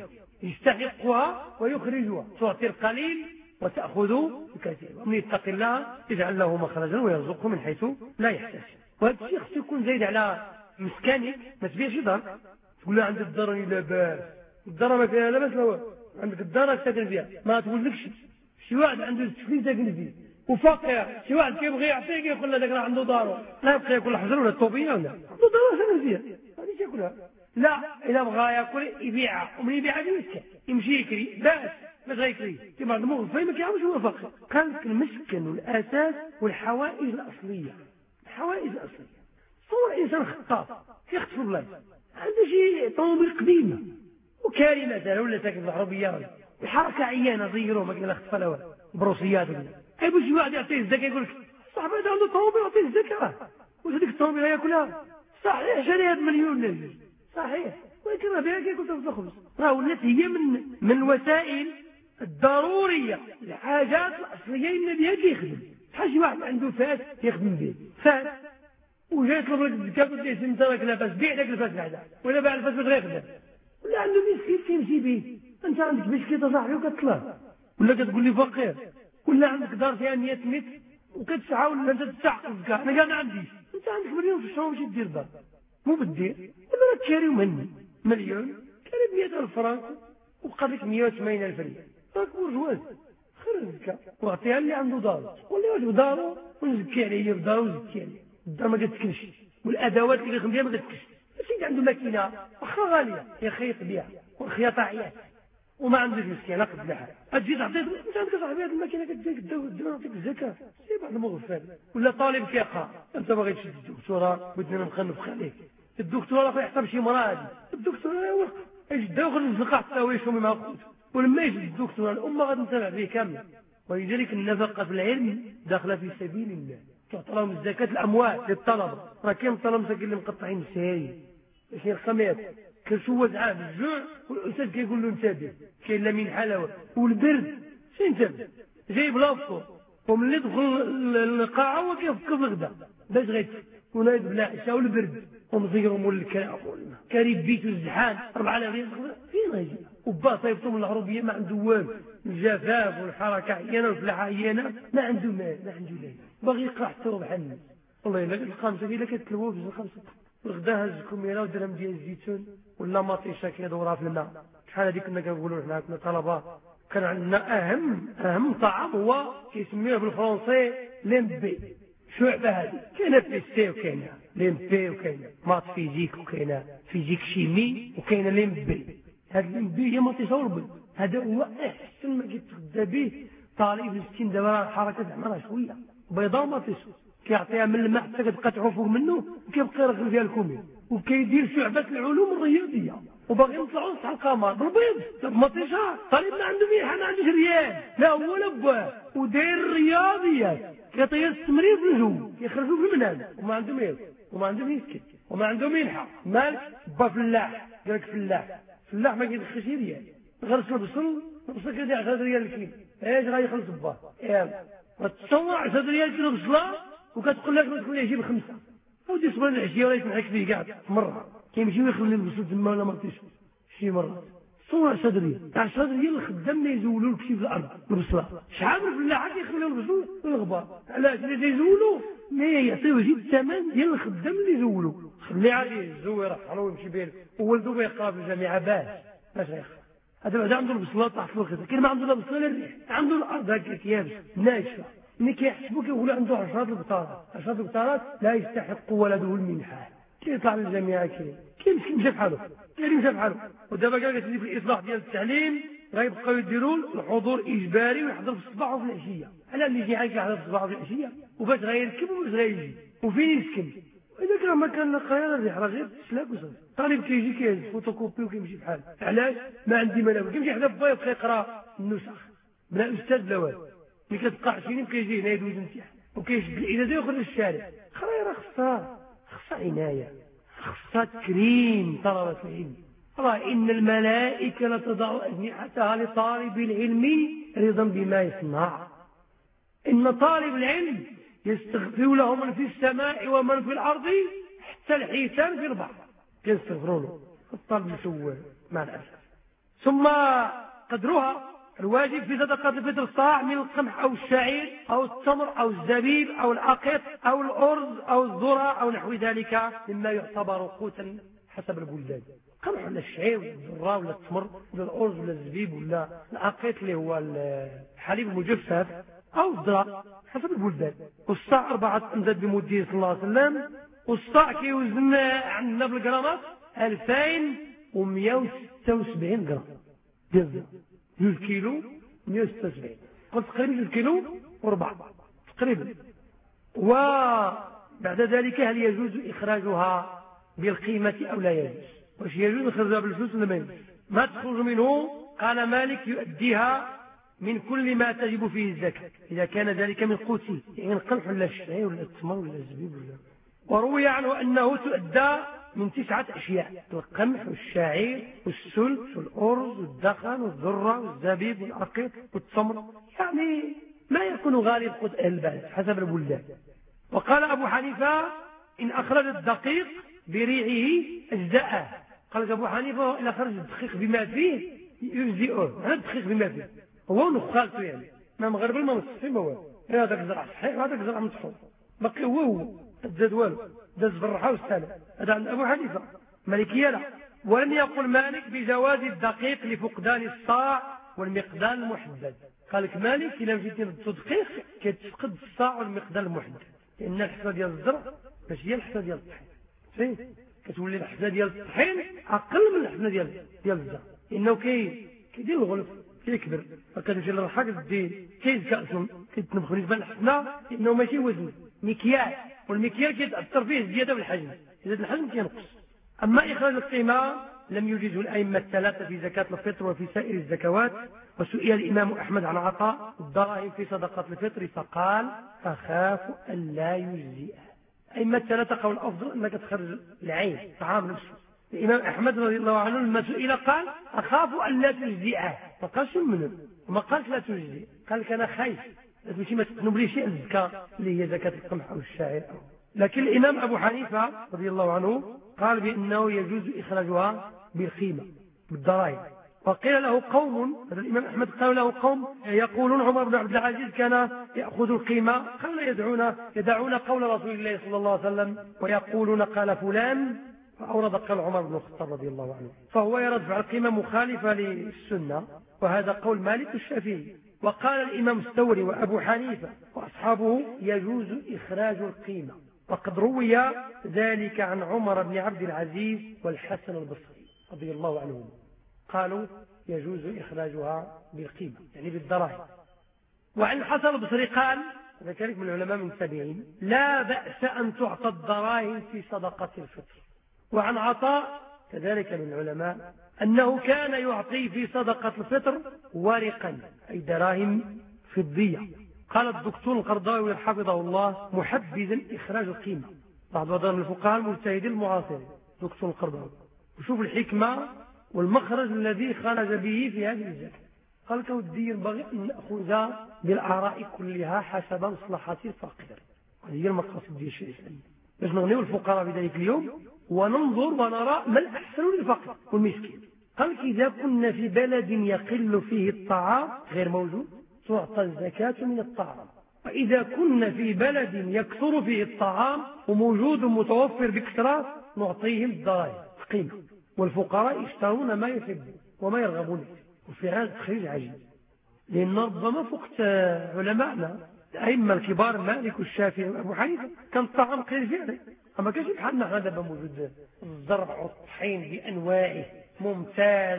يستحقها ويخرجها، تعطي القليل وتاخذ الكثير. ومن يتق الله يجعل له مخرجا ويرزقه من حيث لا يحتسب. وهذا الشيء خصو يكون زايد على مسكنك، ما تبيعش دار تقول له عندك الدار لا باس، الدار ما فيها لا باس لا والو، عندك الدار تسكن فيها ما تقولكش. شي واحد عنده السكن ساكن فيه وفقير، شي واحد كيبغي يعطيك يقول لك راه عنده دار لا يبقى ياكل الحجر ولا الطوبيه ولا عنده دار ساكن فيها غادي ياكلها. لا، اذا بغى ياكل يبيعها، ومن يبيعها يمسكن يمشي يكري باس باش غيكري في بعض المغرفين ما كيعرفش هو فقير. قال لك المسكن والاساس والحوائج الاصليه. الحوائج الاصليه صور انسان خطاف كيخطف الله، عنده شي طوموبيل قديمه وكاري مثلا ولا ساكن في العربيه الحركه عيانه غيروه ما كاين لا خطفه لا والو بروسيات ولا اي باش واحد يعطيه الزكاه يقول لك صاحبي هذا عنده طوموبيل يعطيه الزكاه واش هذيك الطوموبيل ياكلها صحيح شري هذا مليون ولا صحيح، ولكن راه بها كياكل في الخبز. راه ولات هي من من الوسائل الضروريه الحاجات الاصليه النبي كيخدم. بحال شي واحد عنده فاس يخدم به فاس وجاي يطلب لك الزكاه قلت له انت راك لاباس بيع داك الفاس هذا ولا باع الفاس باش غيخدم، ولا عنده مسكين كيمشي به. انت عندك بسكيطه صاحبي وكتطلع ولا كتقول لي فقير، ولا عندك دار فيها مية متر وكتسعى ولا انت تستحق الزكاه. انا كاع ما عنديش، انت عندك مليون في الشهر ماشي دير دار مو بدير ولا راك كاري ومهني مليون كاري ب مئة ألف فرنك وبقى لك مئة وثمانين ألف ريال راك برجواز. خرج الزكاه واعطيها اللي عنده دار، قول لي واش بدارو ونزكي عليه بدارو ونزكي عليه. الدار ما كتكلش والادوات اللي يخدم بها ما كتكلش. ماشي عنده ماكينه واخا غاليه يخيط بها والخياطه عيات وما عندوش مسكين لا قد لها تجي تعطيه انت عندك صاحبي هذه الماكينه كدير كدير نعطيك الزكاه سي بعض المغفل. ولا طالب كيقرا انت باغي تشد الدكتوراه بدنا نخنفخ عليك الدكتوراه راه يحسب شي مراه هذه الدكتوراه وقت اش داو نزلق حتى هو يشوم مع خوت ولما يجي الدكتوراه الامه غادي تنتفع به كامله. ولذلك النفقه في العلم داخله في سبيل الله، تعطى لهم الزكاه الاموال للطلبه. راه كاين طلبه مساكين اللي مقطعين السهاري ماشي الخميس كسوة عام الجوع والأستاذ كيقول له انتبه كاين لا من حلاوة والبرد شي انتبه جايب لافطور وملي دخل القاعة هو كيفكر الغدا باش غيتفك ونايض بالعشاء والبرد ومصيرو مول الكلام كريب بيتو الزحان أربعة آلاف ريال فين غيجي وبا صيفطو من العربية ما عنده والو الجفاف والحركة عيانة والفلاحة عيانة ما عنده مال ما عنده لا باغي يقرا حتى هو بحال الناس والله إلا الخامسة إلا كتلوه بجوج الخامسة الغدا هز كميرة ودرهم ديال الزيتون ولا مطيشة كيدورها في الماء شحال هذيك كنا كنقولوا حنا كنا طلبة كان عندنا أهم أهم طعام هو كيسميوه بالفرنسي لمبي شعبة هذه كاينة بيستي وكاينة لمبي وكاينة مات فيزيك وكاينة فيزيك شيمي وكاينة لمبي هذا اللمبي هي مطيشة والبيض هذا هو أحسن ما كيتغدى به طالب الستين دابا الحركة زعما شوية بيضاء ومطيشة كيعطيها من الماء حتى كتبقى تعوفوك منه وكيبقى يرغل فيها الكومي وكيدير شعبة العلوم الرياضية وباغي نطلعوا نصح القمر بالبيض مطيشة طالب ما عنده ميحة ما عندوش ريال لا هو لا باه وداير الرياضيات كيطير التمرير في الجو كيخرجوا في المنام وما عنده ميل وما عنده مسكين وما عنده منحة مالك با فلاح قالك فلاح فلاح ما كيدخلش ريال غرس البصل البصل كيدير عشرة ريال الكيلو ايش غيخلص باه ايه وتصور عشرة ريال كيلو بصله وكتقول لك تقول لي جيب خمسة ودي صبر العشيه ولا يسمحك فيه كاع مره كيمشي ويخلي البصل تما ولا ما عرفتيش شي مره صور عشرة ريال عشرة ريال الخدام ما يزولوا لك شي في الارض البصله شحال من فلاحه كيخليو البصل والغبار علاش اللي يزولوا ما يعطيو جي الثمن ديال الخدام اللي يزولوا خليه عادي يزول يرحلو ويمشي بيه وولدو بيقرا في الجامعه باش باش يقرا هذا بعدا عنده البصله طاح في الخزان كاين ما عنده لا بصله لا الريح عنده الارض هكاك يابس ناشفه ملي كيحسبوا كيقولوا عنده عشرة البطارات عشرة البطارات لا يستحق ولده المنحه كيطلع من الجامعه كاين كاين مسكين مشى بحالو كاين مشى بحالو ودابا كاع كتجي في الاصلاح ديال التعليم غيبقاو يديروا الحضور اجباري ويحضر في الصباح وفي العشيه على اللي يجي عايش يحضر في الصباح وفي العشيه وباش غيركب وباش غيجي وفين يسكن اذا كان ما كان قرايه الريح راه غير تسلاك وصافي طالب كيجي كيهز فوتوكوبي وكيمشي بحال علاش ما عندي مال كيمشي حدا با يبقى يقرا النسخ بلا استاذ بلا والو ملي كتبقى عشرين كيجي هنا يدوز امتحان وكيجبد الاجازه ويخرج للشارع قرايه راه خصها خصها عنايه خصها تكريم طلبه العلم راه ان الملائكه لتضع اجنحتها لطالب العلم رضا بما يصنع ان طالب العلم يستغفر له من في السماء ومن في الارض حتى الحيتان في البحر يستغفروا له الطالب مسوّل مع الاسف ثم قدرها الواجب في صدقة الفطر صاع من القمح أو الشعير أو التمر أو الزبيب أو العقيق أو الأرز أو الذرة أو نحو ذلك مما يعتبر قوتا حسب البلدان قمح ولا الشعير ولا الذرة ولا التمر ولا الأرز ولا الزبيب ولا العقيق اللي هو الحليب المجفف أو الذرة حسب البلدان والصاع أربعة أمداد بمده صلى الله عليه وسلم والصاع كيوزن عندنا بالجرامات ألفين ومئة وستة وسبعين جرام ديال جوج كيلو مئة وستة وسبعين قلت تقريبا جوج كيلو وربع تقريبا وبعد ذلك هل يجوز إخراجها بالقيمة أو لا يجوز واش يجوز إخراجها بالفلوس ولا ما يجوز ما تخرج منه قال مالك يؤديها من كل ما تجب فيه الزكاة إذا كان ذلك من قوته يعني القمح ولا الشعير ولا التمر ولا الزبيب ولا وروي عنه أنه تؤدى من تسعة أشياء القمح والشعير والسلس والأرز والدخن والذرة والزبيب والعقيق والتمر يعني ما يكون غالب قوت أهل البلد حسب البلدان وقال أبو حنيفة إن أخرج الدقيق بريعه أجزاءه قال أبو حنيفة إن أخرج الدقيق بما فيه يجزئه هذا الدقيق بما فيه هو نخالته يعني ما مغرب ما مصحيب هو هذاك زرع صحيح وهذاك زرع مطحون بقي هو هو الزاد والو داز بالرحى والسلام هذا عند أبو حنيفة مالكية لا ولم يقل مالك بجواز الدقيق لفقدان الصاع والمقدار المحدد قال لك مالك إلا مشيتي للتدقيق كتفقد الصاع والمقدار المحدد لأن الحصة ديال الزرع ماشي هي الحصة ديال الطحين فين كتولي الحصة ديال الطحين أقل من الحصة ديال ديال الزرع لأنه كي كيدير الغلف كيكبر فكتمشي للرحى كتدي كيزكى أصلا كيتنبخ بالنسبة للحصة لأنه ماشي وزن مكيال والمكيال كيتأثر فيه زيادة بالحجم زيادة الحجم كينقص أما إخراج القيمة لم يجزه الأئمة الثلاثة في زكاة الفطر وفي سائر الزكوات وسئل الإمام أحمد عن عطاء الدراهم في صدقة الفطر فقال أخاف أن لا يجزئها أئمة الثلاثة قول الأفضل أنك تخرج العين طعام نفسه الإمام أحمد رضي الله عنه لما سئل قال أخاف أن لا تجزئه، ما قالش منه وما قالش لا تجزئ، قال كان خايف لا تمشي ما تقنبلي شيء الزكاة اللي هي زكاة القمح أو الشعير. لكن الإمام أبو حنيفة رضي الله عنه قال بأنه يجوز إخراجها بالقيمة بالدراهم. وقيل له قوم، هذا الإمام أحمد قال له قوم يقولون عمر بن عبد العزيز كان يأخذ القيمة، قال يدعون يدعون قول رسول الله صلى الله عليه وسلم ويقولون قال فلان، فأورد قال عمر بن الخطاب رضي الله عنه، فهو يرى دفع القيمة مخالفة للسنة، وهذا قول مالك الشافعي. وقال الإمام الثوري وأبو حنيفة وأصحابه يجوز إخراج القيمة، وقد روي ذلك عن عمر بن عبد العزيز والحسن البصري رضي الله عنهم، قالوا يجوز إخراجها بالقيمة يعني بالدراهم. وعن الحسن البصري قال، ذلك من العلماء من التابعين، لا بأس أن تعطى الدراهم في صدقة الفطر. وعن عطاء كذلك من العلماء أنه كان يعطي في صدقة الفطر ورقا أي دراهم فضية. قال الدكتور القرضاوي حفظه الله محبذا إخراج القيمة، بعض وضع الفقهاء المجتهدين المعاصرين دكتور القرضاوي، وشوف الحكمة والمخرج الذي خرج به في هذه الزكاة. قال كودي ينبغي أن نأخذ بالآراء كلها حسب مصلحة الفقير، هذه هي المقاصد ديال الشيء الإسلامي، باش نغنيو الفقراء بذلك اليوم وننظر ونرى ما الأحسن للفقير والمسكين. قال إذا كنا في بلد يقل فيه الطعام غير موجود تعطى الزكاة من الطعام، وإذا كنا في بلد يكثر فيه الطعام وموجود متوفر بكثرة نعطيهم الدراهم قيمة، والفقراء يشترون ما يحبون وما يرغبون. وفي هذا تخريج عجيب، لأن ربما فقت علماءنا الأئمة الكبار مالك والشافعي وأبو حنيفة كان الطعام قليل فعلا، أما كاش بحالنا احنا دابا موجود الزرع والطحين بأنواعه ممتاز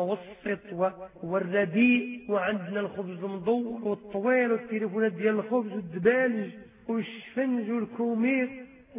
ومتوسط والرديء، وعندنا الخبز المدور والطويل والتليفونات ديال الخبز والدبالج والشفنج والكومير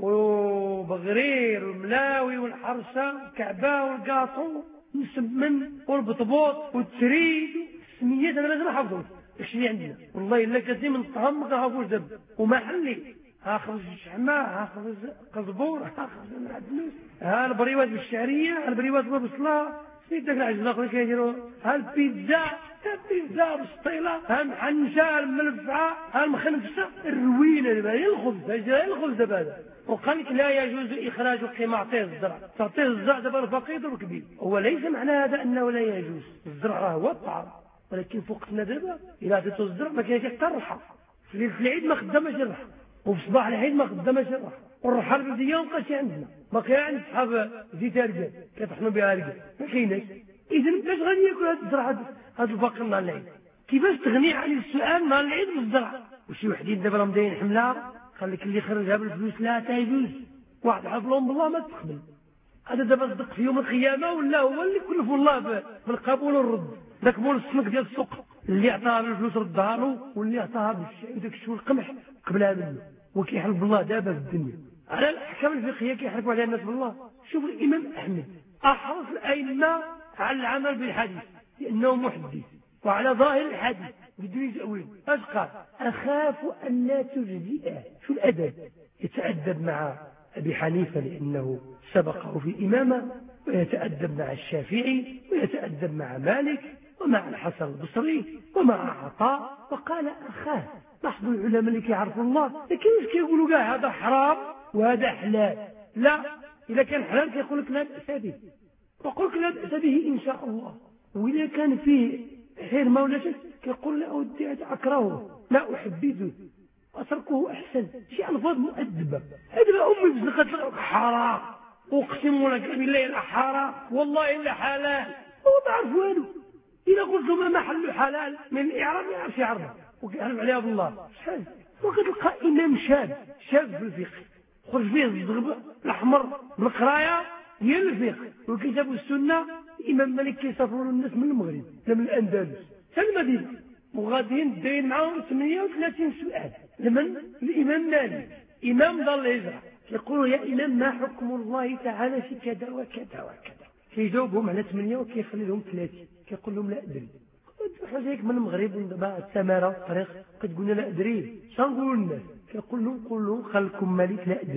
وبغرير والملاوي والحرشة والكعبة والقاطو والسمن والبطبوط والتريد السميات. أنا لازم أحفظهم ايش اللي عندنا، والله إلا كثير من الطعام ما كنحفظوش دابا، ومحلي هاخذ الشحمة هاخذ قزبور هاخذ العدنوس ها البريوات بالشعرية ها البريوات بالبصلة سيد داك العجز الاخر كيديروا ها البيتزا ها البيتزا بالسطيلة ها المحنشة ها الملفعة ها المخنفسة الروينة دابا هي الخبز هي الخبز دابا هذا. وقال لك لا يجوز إخراج القيمة أعطيه الزرع، تعطيه الزرع دابا الفقير والكبير، هو ليس معنى هذا أنه لا يجوز، الزرع راه هو الطعام، ولكن فوقتنا دابا إذا عطيته الزرع ما كاينش حتى الرحى، في العيد ما خدامش الرحى، وفي صباح العيد ما خدامش الرحى، والرحى البلدية ما بقاش عندنا، باقي عند صحاب زيت رجال كيطحنوا بها رجال ما كايناش. إذا باش غادي ياكل هذا الزرع هذا الفقير نهار العيد؟ كيفاش تغني عن السؤال نهار العيد بالزرع؟ وشي وحدين دابا راهم دايرين حملة قال لك اللي خرجها بالفلوس لا تيجوز، واحد حفلهم بالله ما تقبل، هذا دابا صدق في يوم القيامة ولا هو اللي كلفوا الله بالقبول والرد، ذاك مول السمك ديال السوق اللي عطاها بالفلوس ردها له، واللي عطاها بالشيء داك الشو القمح قبلها منه، وكيحلف بالله دابا في الدنيا على الاحكام الفقهيه كيحلفوا عليها الناس بالله. شوف الامام احمد احرص الائمه على العمل بالحديث لانه محدث، وعلى ظاهر الحديث بدون تاويل اش قال؟ اخاف ان لا تجزئه. شو الادب؟ يتادب مع ابي حنيفه لانه سبقه في الامامه، ويتادب مع الشافعي، ويتادب مع مالك ومع الحسن البصري ومع عطاء، وقال أخاه. لاحظوا العلماء اللي كيعرفوا الله لكن مش كيقولوا كاع هذا حرام وهذا حلال، لا، إذا كان حلال كيقول لك لا بأس به، وقل لك لا بأس به إن شاء الله، وإذا كان فيه حرمة ولا شيء كيقول لا أودي أكرهه لا أحبذه أتركه أحسن، شيء ألفاظ مؤدبة. هذا أمي بزنقت حرام أقسم لك بالله إلا حرام والله إلا حلال، هو تعرف والو. إذا قلت له ما محل حلال من الإعراب يعرف يعرفه وكيعرف عليها بالله شحال. وكتلقى إمام شاب شاب في الفقه خرج فيه الزغب الأحمر بالقراية ديال الفقه والكتاب والسنة. الإمام مالك كيسافروا الناس من المغرب لا من الأندلس حتى المدينة وغاديين دايرين معاهم ثمانية وثلاثين سؤال لمن؟ الإمام مالك إمام دار الهجرة. يقولوا يا إمام ما حكم الله تعالى في كذا وكذا وكذا؟ كيجاوبهم على ثمانية وكيخلي لهم ثلاثين كيقول لهم لا أدري. حاجة هيك من المغرب ودابا السمارة الطريق كتقولنا لا أدري شنو نقولوا للناس؟ كيقول لهم قول لهم خلكم مالك لا أدري،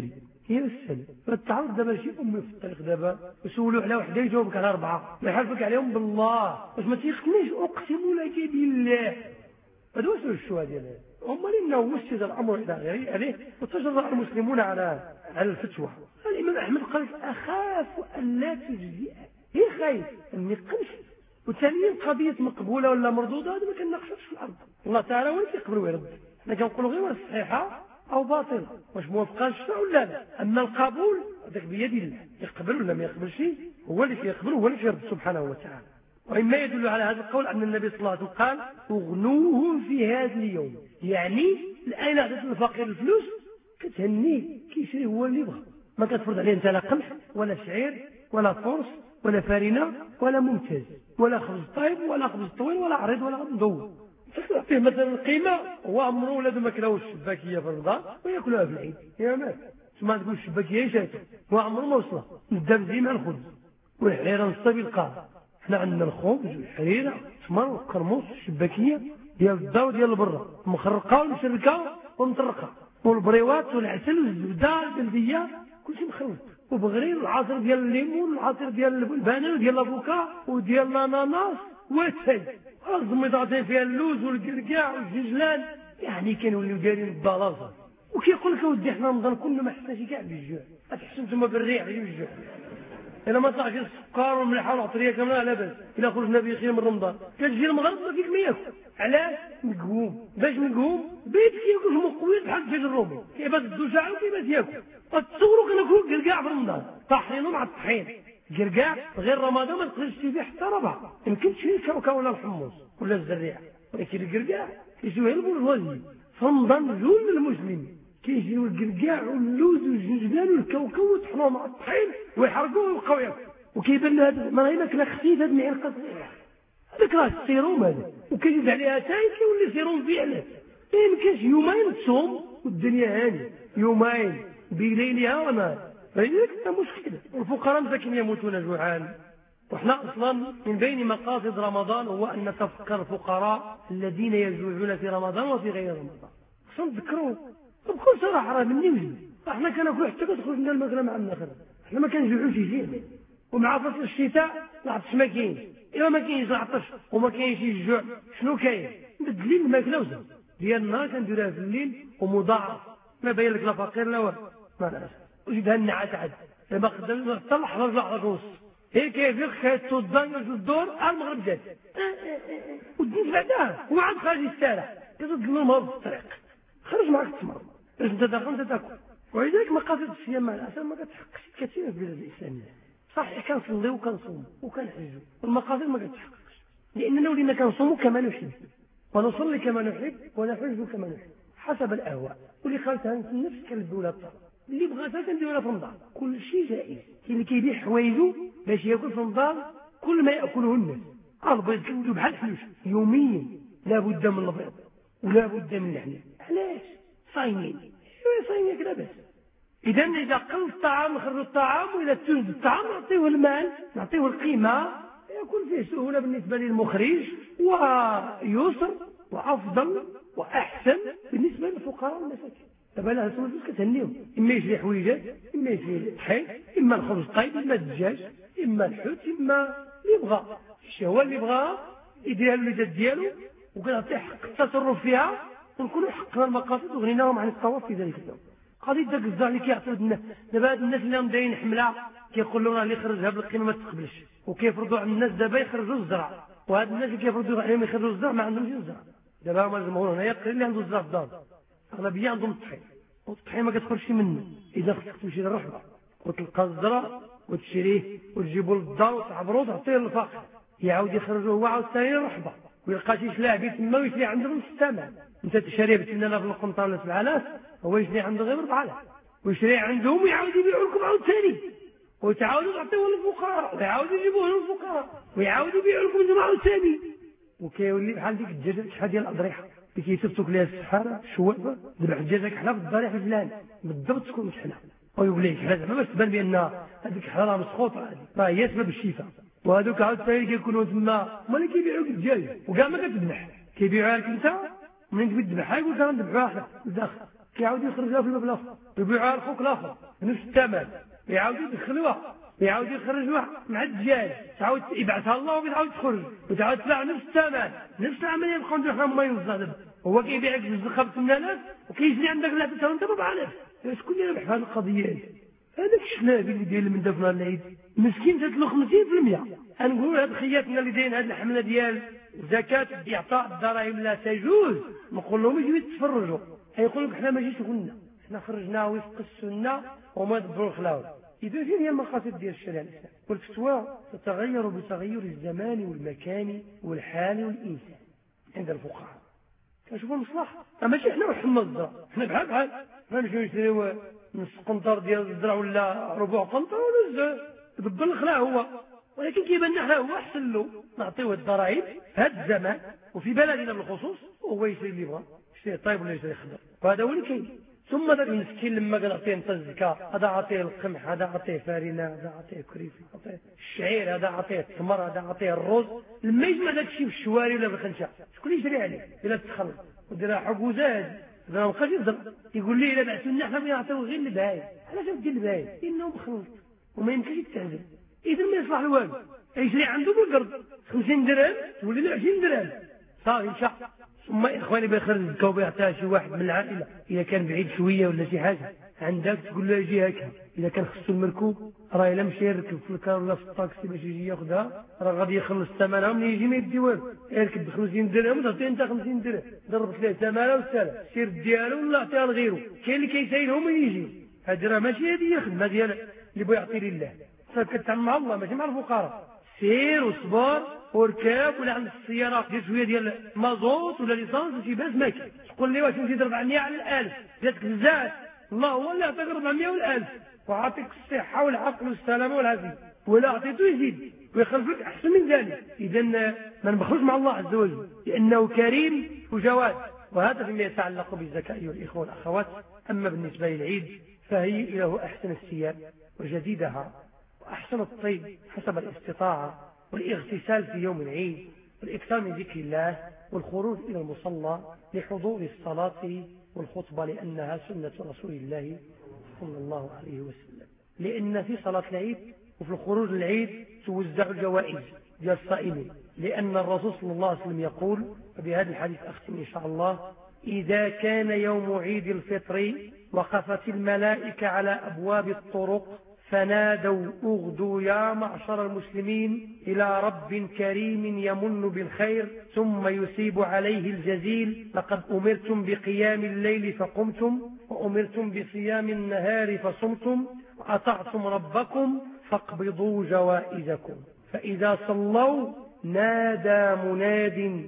هي السلام. فتعرض دابا شي امي في الطريق دابا وسولوا على وحده يجاوبك على اربعه ما يحلفك عليهم بالله واش ما تيقنيش اقسم لك بالله. هذا هو الشهوه ديالها. هم لنا وسد الامر الى غيره عليه وتجرأ المسلمون على على الفتوى. الامام احمد قال اخاف ان لا تجزئ. هي خايف ان ما يقنش. وثانيا قضيه مقبوله ولا مردوده هذا ما كنناقشوش في الارض. الله تعالى هو اللي كيقبل ويرد. حنا كنقولوا غير صحيحه او باطله واش موافقه الشرع ولا لا. اما القبول هذاك بيد الله يقبل ولا ما يقبلش هو اللي كيقبل وهو اللي كيرد سبحانه وتعالى. وإما يدل على هذا القول أن النبي صلى الله عليه وسلم قال اغنوهم في هذا اليوم. يعني الآن أعطيت الفقير الفلوس كتهنيه كيشري هو اللي يبغى ما كتفرض عليه انت لا قمح ولا شعير ولا فرص ولا فارنة ولا ممتاز ولا خبز طيب ولا خبز طويل ولا عريض ولا مدور. تعطيه مثلا القيمة هو عمره ولاد ما كلاوش الشباكية في رمضان وياكلوها في العيد يا مات ما تقول الشباكية شاته هو عمره ما وصله الدمزي مع الخبز والحريرة نصطبي القاع. احنا عندنا الخبز والحريرة التمر والقرموس الشباكية ديال الدار ديال البرة مخرقة والمشركة ومطرقة والبريوات والعسل والزبدة البلدية كل شيء مخلط وبغرير العصير ديال الليمون والعصير ديال البنان وديال الافوكا وديال الاناناس والتاي الزميضاتين فيها اللوز والقرقاع والججلان. يعني كانوا دايرين البلاصه وكيقول لك اودي احنا رمضان كله ما حسناش كاع بالجوع تحسوا نتوما بالريح ديال الجوع. الا ما طلعش السكر والملح والعطريه كامله لا باس. الا خرجنا بخير من رمضان كتجي المغرب ما فيك ما ياكل. علاش؟ مقهوم. باش مقهوم بيت كياكل مقويات بحال الدجاج الرومي كيبات الدجاج وكيبات ياكل. تصوروا كناكلوا القرقاع في رمضان طاحينه مع الطحين. القرقاع غير رمضان ما تقدرش تشري فيه حتى ربع. يمكن تشري الكاوكا ولا الحمص ولا الزريعه ولكن القرقاع كيجيوها البرجوازي في رمضان جول للمسلم كيجيو القرقاع واللوز والجنجبان والكاوكا ويطحنوه مع الطحين ويحرقوه ويبقاو ياكلوا. وكيبان له هذا ما هي ماكله خفيفه هذه المعلقه صغيره هذاك راه السيروم هذا وكيزيد عليها تاي كيولي سيروم فعلا. ما يمكنش يومين تصوم والدنيا هانيه يومين بليلها ونهار فلذلك مشكله. والفقراء مساكين يموتون جوعان. وإحنا أصلا من بين مقاصد رمضان هو أن نتفكر الفقراء الذين يجوعون في رمضان وفي غير رمضان. خصنا نذكروا بكل صراحة راه مني وجدي احنا كناكلوا حتى كتخرج لنا الماكله مع النخل. احنا ما كنجوعوش يجينا ومع فصل الشتاء العطش ما كاينش. الا ما كاينش العطش وما كاينش الجوع شنو كاين؟ مبدلين الماكله وزاد ديال النهار كنديروها في الليل ومضاعف ما باين لك لا فقير لا والو ما نعرفش وجدها النعاس عاد ما قدرنا حتى اللحظه لحظه ونص هيك كيفيق كيتو الدنيا في الدور المغرب جات وديت بعدها وعاد خارج الشارع كتضل المرض في الطريق خرج معك تمرض باش انت داخل انت تاكل. ولذلك مقاصد الصيام مع الاسف ما كتحققش كثير في البلاد الاسلاميه. صحيح كنصليو وكنصوموا وكنحجوا والمقاصد ما كتحققش لاننا ولينا كنصوموا كما نحب ونصلي كما نحب ونحج كما نحب حسب الاهواء. واللي خالتها النفس كنلبي ولا الطرف اللي بغاتها كنديرها في رمضان كل شيء جائز. كاين اللي كيبيع حوايجو باش ياكل في رمضان كل ما ياكله الناس. البيض كيوليو بحال الفلوس يوميا لا بد من البيض ولا بد من اللحم. علاش؟ صايمين ايوا صايمين كذا بس. اذا اذا قل الطعام نخرجوا الطعام واذا توجد الطعام نعطيه المال نعطيه القيمه يكون فيه سهوله بالنسبه للمخرج ويسر وافضل واحسن بالنسبه للفقراء والمساكين. دابا لا الفلوس كتهنيهم اما يشري حويجات اما يشري الطحين اما الخبز الطيب اما الدجاج اما الحوت اما اللي بغى الشهوه اللي بغاها يديرها للوليدات ديالو وكنعطيه حق التصرف فيها ونكونوا حققنا المقاصد وغنيناهم عن الطواف في ذلك اليوم. قضيه داك الزرع اللي كيعطيو الناس دابا هاد الناس اللي راهم دايرين حمله كيقولوا راه اللي خرجها بالقيمه ما تقبلش وكيفرضوا على الناس دابا يخرجوا الزرع. وهاد الناس اللي كيفرضوا عليهم يخرجوا الزرع ما عندهمش الزرع. دابا هما الجمهور هنايا قليل اللي عنده الزرع في الدار اغلبيه عندهم الطحين والطحين ما كتخرجش منه. اذا خصك تمشي للرحبه وتلقى الزرع وتشريه وتجيبوا للدار وتعبروه وتعطيه للفقير يعاود يخرجوه هو عاود ثاني للرحبه ويلقى شي شلاعبي تما ويشري عنده بنص الثمن. انت تشريه ب ثمانية آلاف في القنطره ولا سبعة آلاف هو يشري عنده غير أربعة آلاف ويشري عندهم ويعاود يبيعوا لكم عاود ثاني وتعاودوا تعطيوه للفقراء ويعاودوا يجيبوه للفقراء ويعاودوا يبيعوا لكم انتم عاود ثاني. وكيولي بحال ديك الدجاجه شحال ديال الاضريحه اللي كيثبتوك ليها السحاره الشوافه ذبح الدجاجه كحله في الضريح الفلاني بالضبط تكون مشحنه ويقول لك حنا زعما باش تبان بان هذيك الحله راه مسخوطه هذه راه هي سبب الشفاء. وهذوك عاود ثاني كيكونوا تما هما اللي كيبيعوك الدجاج وكاع ما كتذبح كيبيعوها لك انت منين تبي تذبحها يقول لك راه نذبحوها حنا للداخل كيعاود يخرجها في الباب الاخر يبيعها لخوك الاخر بنفس الثمن يعاود يدخلوها يعاود يخرجوها مع الدجاج تعاود يبعثها الله وتعاود تخرج وتعاود تطلع نفس الثمن نفس العمليه بقاو نديروا ما يوزع هو كيبيعك بالزخه ب ثمانية آلاف وكيجري عندك ثلاثة وانت أربعة آلاف. شكون اللي ربح هذه القضيه؟ هذاك الشلابي اللي داير من دفن العيد مسكين تدلو خمسين بالمئة. نقول هاد خياتنا اللي دايرين هاد الحمله ديال زكاه اعطاء الضرائب لا تجوز نقول لهم يجيو يتفرجوا يقول لك حنا ماشي شغلنا حنا خرجنا وفق السنه وما يضروا الخلاوه. اذا هي المقاصد ديال الشريعه الاسلاميه والفتوى تتغير بتغير الزمان والمكان والحال والانسان عند الفقهاء. كنشوفوا المصلحه ماشي حنا وحنا الزرع حنا بحال بحال ما نمشيو نشريو نص قنطر ديال الزرع ولا ربع قنطر ولا يبدل الخلاع هو ولكن كيبان لنا هو احسن له نعطيوه الضرائب في هذا الزمان وفي بلدنا بالخصوص وهو يشري اللي بغا يشري طيب ولا يشري خضر وهذا هو اللي كاين. ثم ذاك المسكين لما كنعطيه انت الزكاه هذا عطيه القمح هذا عطيه فارينه هذا عطيه كريفي عطيه الشعير هذا عطيه التمر هذا عطيه الرز لما يجمع داك الشيء في الشواري ولا في الخنشه شكون يشري عليه الا تخلط وديرها حكوزات هذا ما بقاش يضرب يقول لي الا بعثوا لنا حنا بنعطيو غير البهايم علاش دير البهايم لانه مخلط وما يمكنش يتعزل اذا ما يصلح الوالد يشري عنده بالقرض خمسين درهم تولي له عشرين درهم صافي مشى. ثم اخواني بيخرج الزكاه وبيعطيها شي واحد من العائله اذا كان بعيد شويه ولا شي حاجه عندك تقول له يجي هكا اذا كان خصو المركوب راه الا مشى يركب في الكار ولا في الطاكسي باش يجي ياخذها راه غادي يخلص ثمنها من يجي ما يدي والو يركب ب خمسين درهم وتعطيه انت خمسين درهم ضربت له ثمنها والسلام سير ديالو ولا عطيها لغيره كاين اللي كيسايلهم ويجي هذه راه ماشي هذه هي خدمه ديال اللي بغى يعطي لله فكتعامل مع الله ماشي مع الفقراء. سير وصبر وركاب ولا عند السياره دير شويه ديال مازوت ولا ليسانس شي باس ماكي تقول لي واش نزيد أربعمائة على الألف جاتك بزاف الله هو اللي عطاك أربعمائة والألف وعطيك الصحه والعقل والسلامه والعافيه ولا عطيته يزيد ويخلف لك احسن من ذلك. اذا ما نبخلوش مع الله عز وجل لانه كريم وجواد وهذا فيما يتعلق بالزكاه ايها الاخوه والاخوات. اما بالنسبه للعيد فهي له احسن الثياب وجديدها وأحسن الطيب حسب الاستطاعة والاغتسال في يوم العيد والإكثار من ذكر الله والخروج إلى المصلى لحضور الصلاة والخطبة لأنها سنة رسول الله صلى الله عليه وسلم. لأن في صلاة العيد وفي الخروج للعيد توزع الجوائز ديال الصائمين لأن الرسول صلى الله عليه وسلم يقول وبهذا الحديث أختم إن شاء الله إذا كان يوم عيد الفطر وقفت الملائكة على أبواب الطرق فنادوا اغدوا يا معشر المسلمين إلى رب كريم يمن بالخير ثم يثيب عليه الجزيل لقد أمرتم بقيام الليل فقمتم وأمرتم بصيام النهار فصمتم وأطعتم ربكم فاقبضوا جوائزكم. فإذا صلوا نادى مناد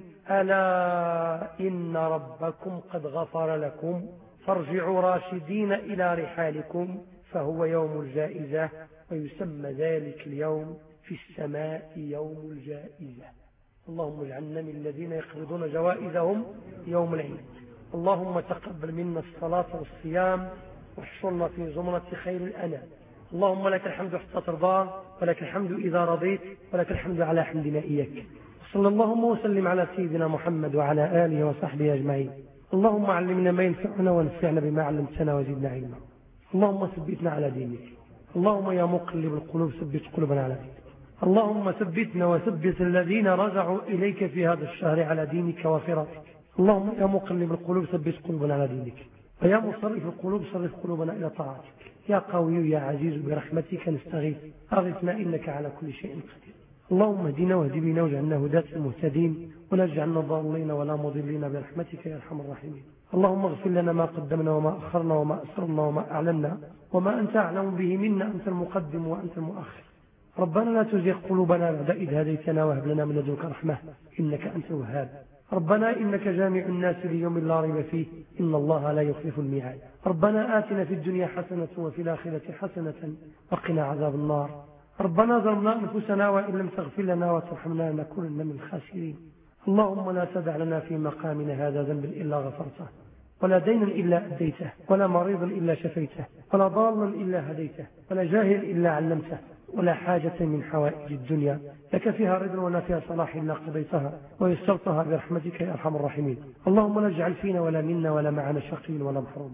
ألا إن ربكم قد غفر لكم فارجعوا راشدين إلى رحالكم فهو يوم الجائزة ويسمى ذلك اليوم في السماء يوم الجائزة. اللهم اجعلنا من الذين يقبضون جوائزهم يوم العيد. اللهم تقبل منا الصلاة والصيام واحشرنا في زمرة خير الأنام. اللهم لك الحمد حتى ترضى ولك الحمد إذا رضيت ولك الحمد على حمدنا إياك. صلى اللهم وسلم على سيدنا محمد وعلى آله وصحبه أجمعين. اللهم علمنا ما ينفعنا وانفعنا بما علمتنا وزدنا علما. اللهم ثبتنا على دينك. اللهم يا مقلب القلوب ثبت قلوبنا على دينك. اللهم ثبتنا وثبت الذين رجعوا إليك في هذا الشهر على دينك وفراتك. اللهم يا مقلب القلوب ثبت قلوبنا على دينك ويا مصرف القلوب صرف قلوبنا إلى طاعتك. يا قوي يا عزيز برحمتك نستغيث أغثنا إنك على كل شيء قدير. اللهم اهدنا واهد بنا واجعلنا هداة المهتدين ولا تجعلنا ضالين ولا مضلين برحمتك يا ارحم الراحمين. اللهم اغفر لنا ما قدمنا وما أخرنا وما أسررنا وما أعلنا وما أنت أعلم به منا أنت المقدم وأنت المؤخر. ربنا لا تزغ قلوبنا بعد إذ هديتنا وهب لنا من لدنك رحمة إنك أنت الوهاب. ربنا إنك جامع الناس ليوم لا ريب فيه إن الله لا يخلف الميعاد. ربنا آتنا في الدنيا حسنة وفي الآخرة حسنة وقنا عذاب النار. ربنا ظلمنا أنفسنا وإن لم تغفر لنا وترحمنا لنكونن من الخاسرين. اللهم لا تدع لنا في مقامنا هذا ذنب إلا غفرته ولا دينا إلا أديته ولا مريضا إلا شفيته ولا ضالا إلا هديته ولا جاهل إلا علمته ولا حاجة من حوائج الدنيا لك فيها رضا ولا فيها صلاح إلا قضيتها ويسرتها برحمتك يا أرحم الراحمين. اللهم لا اجعل فينا ولا منا ولا معنا شقي ولا محروم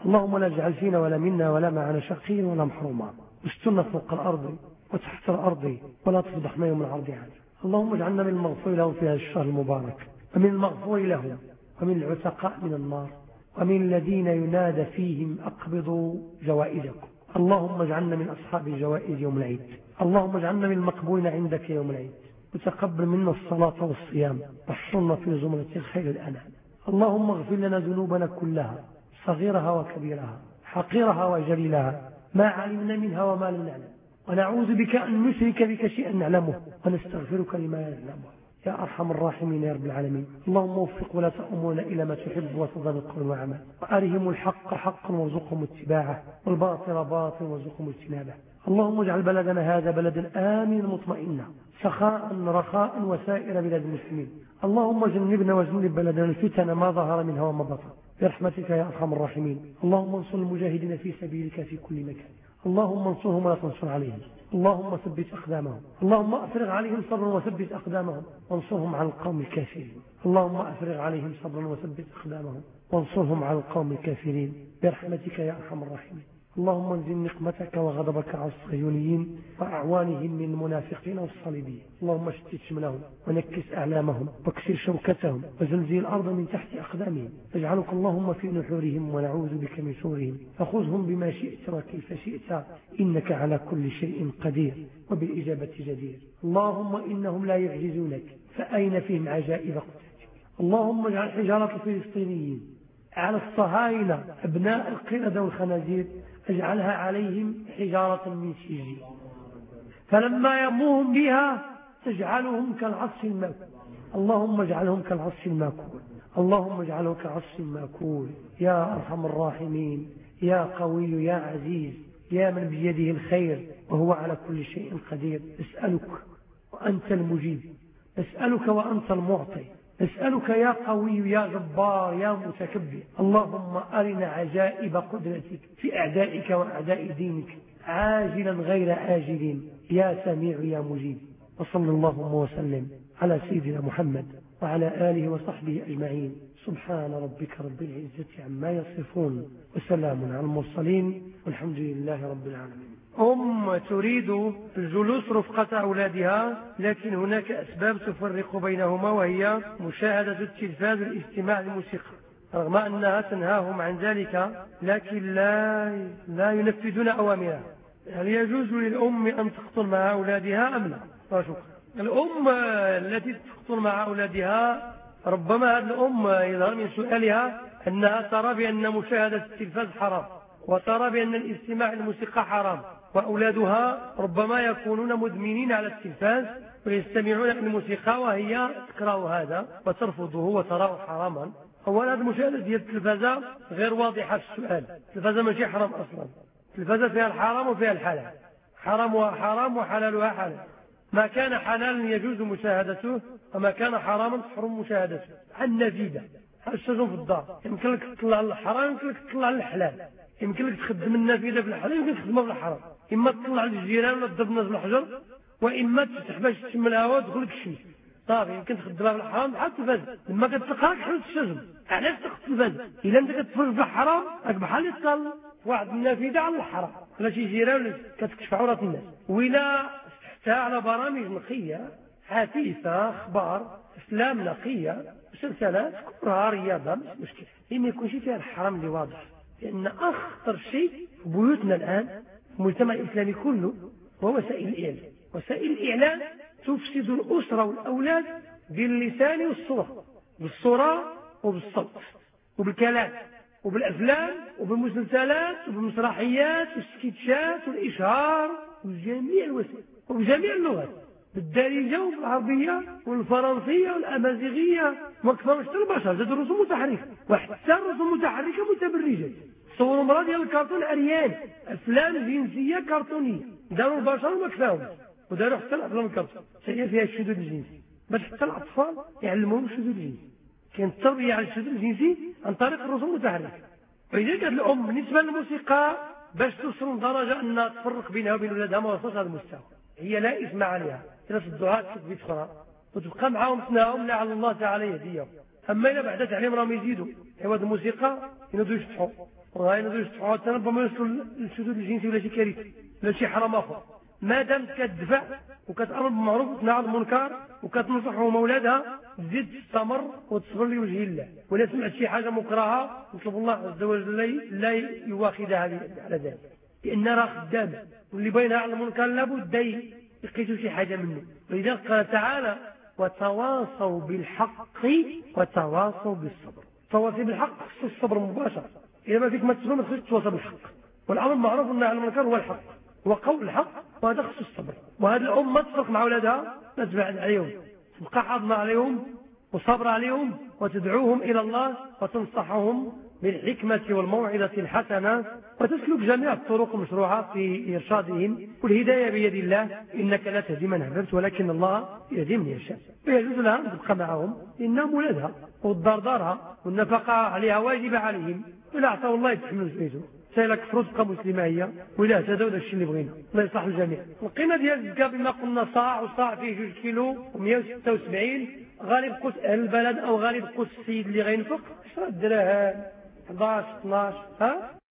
اللهم لا اجعل فينا ولا منا ولا معنا شقيا ولا محروما، واسترنا فوق الأرض وتحت الأرض ولا تفضحنا يوم العرض عليك. اللهم اجعلنا من المغفور لهم في هذا الشهر المبارك، ومن المغفور لهم، ومن العتقاء من النار، ومن الذين ينادى فيهم أقبضوا جوائزكم. اللهم اجعلنا من أصحاب الجوائز يوم العيد. اللهم اجعلنا من المقبولين عندك يوم العيد، وتقبل منا الصلاة والصيام، واحشرنا في زمرة الخير الأنام. اللهم اغفر لنا ذنوبنا كلها، صغيرها وكبيرها، حقيرها وجليلها، ما علمنا منها وما لم نعلم، ونعوذ بك أن نشرك بك شيئا نعلمه، ونستغفرك لما لا نعلمه يا أرحم الراحمين يا رب العالمين. اللهم وفق ولا تأمرنا إلى ما تحب وترضى بالقول والعمل، وأرهم الحق حقا وارزقهم اتباعه، والباطل باطلا وارزقهم اجتنابه. اللهم اجعل بلدنا هذا بلدا آمنا مطمئنا سخاء رخاء وسائر بلاد المسلمين. اللهم جنبنا وجنب بلدنا الفتن ما ظهر منها وما بطن برحمتك يا أرحم الراحمين. اللهم انصر المجاهدين في سبيلك في كل مكان. اللهم انصرهم ولا تنصر عليهم. اللهم ثبت أقدامهم. اللهم أفرغ عليهم صبرا وثبت أقدامهم وانصرهم على القوم الكافرين. اللهم أفرغ عليهم صبرا وثبت أقدامهم وانصرهم على القوم الكافرين برحمتك يا أرحم الراحمين. اللهم انزل نقمتك وغضبك على الصهيونيين وأعوانهم من المنافقين والصليبيين. اللهم اشتت شملهم ونكس أعلامهم واكسر شوكتهم وزلزل الأرض من تحت أقدامهم. اجعلك اللهم في نحورهم ونعوذ بك من شرورهم. فخذهم بما شئت وكيف شئت إنك على كل شيء قدير وبالإجابة جدير. اللهم إنهم لا يعجزونك فأين فيهم عجائب قدرتك. اللهم اجعل حجارة الفلسطينيين على الصهاينة أبناء القردة والخنازير اجعلها عليهم حجارة من سجيل، فلما يرموهم بها تجعلهم كالعصف الماكول. اللهم اجعلهم كالعصف الماكول. اللهم اجعلهم كالعصف الماكول يا أرحم الراحمين يا قوي يا عزيز يا من بيده الخير وهو على كل شيء قدير. نسألك وأنت المجيب، نسألك وأنت المعطي، نسألك يا قوي يا جبار يا متكبر. اللهم أرنا عجائب قدرتك في أعدائك وأعداء دينك عاجلا غير آجل يا سميع يا مجيب. وصلى اللهم وسلم على سيدنا محمد وعلى آله وصحبه أجمعين. سبحان ربك رب العزة عما يصفون وسلام على المرسلين والحمد لله رب العالمين. أم تريد الجلوس رفقة أولادها، لكن هناك أسباب تفرق بينهما، وهي مشاهدة التلفاز والاستماع للموسيقى، رغم أنها تنهاهم عن ذلك لكن لا لا ينفذون أوامرها. هل يجوز للأم أن تقتل مع أولادها أم لا؟ شكرا. الأم التي تقتل مع أولادها ربما هذه الأم يظهر من سؤالها أنها ترى بأن مشاهدة التلفاز حرام، وترى بأن الاستماع للموسيقى حرام، وأولادها ربما يكونون مدمنين على التلفاز ويستمعون إلى الموسيقى وهي تكره هذا وترفضه وتراه حراما. أولا المشاهدة ديال التلفازة غير واضحة في السؤال. التلفازة ماشي حرام أصلا، التلفازة فيها الحرام وفيها الحلال، حرامها حرام وحلالها حلال. ما كان حلالا يجوز مشاهدته، وما كان حراما تحرم مشاهدته. النافذة الشجن في الدار يمكن لك تطلع على الحرام، يمكن لك تطلع على الحلال، يمكن لك تخدم النافذة في الحلال، يمكن تخدمها في الحرام. إما تطلع للجيران ولا تضرب الناس بالحجر، وإما تفتح باش تشم الهواء وتدخل لك الشمس. صافي يمكن تخدمها في الحرام بحال التلفاز. لما كتلقاك حل الشجن علاش تاخذ التلفاز؟ إلا أنت كتفرج في الحرام راك بحال اللي تطل واحد النافذة على الحرام ولا شي جيران كتكشف عورات الناس. وإلا فتحتها على برامج نقية حثيثة، أخبار أفلام نقية، مسلسلات كبرها رياضة، مش مشكل. هي ما يكونش فيها الحرام اللي واضح، لأن أخطر شيء في بيوتنا الآن في المجتمع الإسلامي كله هو وسائل الإعلام. وسائل الإعلام تفسد الأسرة والأولاد باللسان والصورة، بالصورة وبالصوت وبالكلام وبالأفلام وبالمسلسلات وبالمسرحيات والسكيتشات والإشهار وجميع الوسائل وبجميع اللغات، بالدارجة والعربية والفرنسية والأمازيغية. وكفى مش البشر زادوا الرسوم متحركة، وحتى الرسوم متحركة متبرجة. صوروا مرة ديال الكرتون عريان، أفلام جنسية كرتونية، داروا البشر وما كفاهم، وداروا حتى الأفلام الكرتون هي فيها الشذوذ الجنسي باش حتى الأطفال يعلموهم الشذوذ الجنسي. كاين التربية على الشذوذ الجنسي عن طريق الرسوم المتحركة. ولذلك هذه الأم بالنسبة للموسيقى باش توصل لدرجة أنها تفرق بينها وبين ولادها ما وصلش هذا المستوى، هي لا إثم عليها إلا صدوها تشوف بيت أخرى وتبقى معاهم تناهم لعل الله تعالى يهديهم. أما إلا بعد تعليم راهم يزيدوا عوض الموسيقى ينوضوا يشطحوا وغاية حتى ربما يوصلوا للشذوذ الجنسي ولا شي كارثة ولا شي حرام آخر. ما دام كتدفع وكتأمر بالمعروف وتنهى عن المنكر وكتنصحهم أولادها تزيد تستمر وتصبر لوجه الله. ولا سمعت شي حاجة مكرهة نطلب الله عز وجل لا يواخذها على ذلك، لأن راه خدام واللي بينها على المنكر لابد يقيسوا شي حاجة منه. ولذلك قال تعالى وتواصوا بالحق وتواصوا بالصبر. تواصي بالحق خص الصبر مباشرة، إذا ما فيك ما تصبر ما خصك تواصل بالحق. والأمر المعروف والنهي عن المنكر هو الحق وقول الحق، وهذا خص الصبر. وهذه الأمة تفرق مع أولادها لا تبعد عليهم، تبقى حاضنة عليهم وصبر عليهم وتدعوهم إلى الله وتنصحهم بالحكمة والموعظة الحسنة وتسلك جميع الطرق المشروعة في إرشادهم. والهداية بيد الله، إنك لا تهدي من أحببت ولكن الله يهدي من يشاء. فيجوز لها أن تبقى معهم إنهم ولدها والدار دارها والنفقة عليها واجبة عليهم، ولا أعطاه الله يتحمل زيته سيلك فروض تبقى مسلمة هي ولا اهتدوا داك الشيء اللي بغينا. الله يصلح الجميع. القيمة ديال الزكاة بما قلنا صاع، وصاع فيه جوج كيلو ومئة وستة وسبعين. غالب قوس أهل البلد أو غالب قوس السيد اللي غينفق عشرة دراهم احداش اثناش ها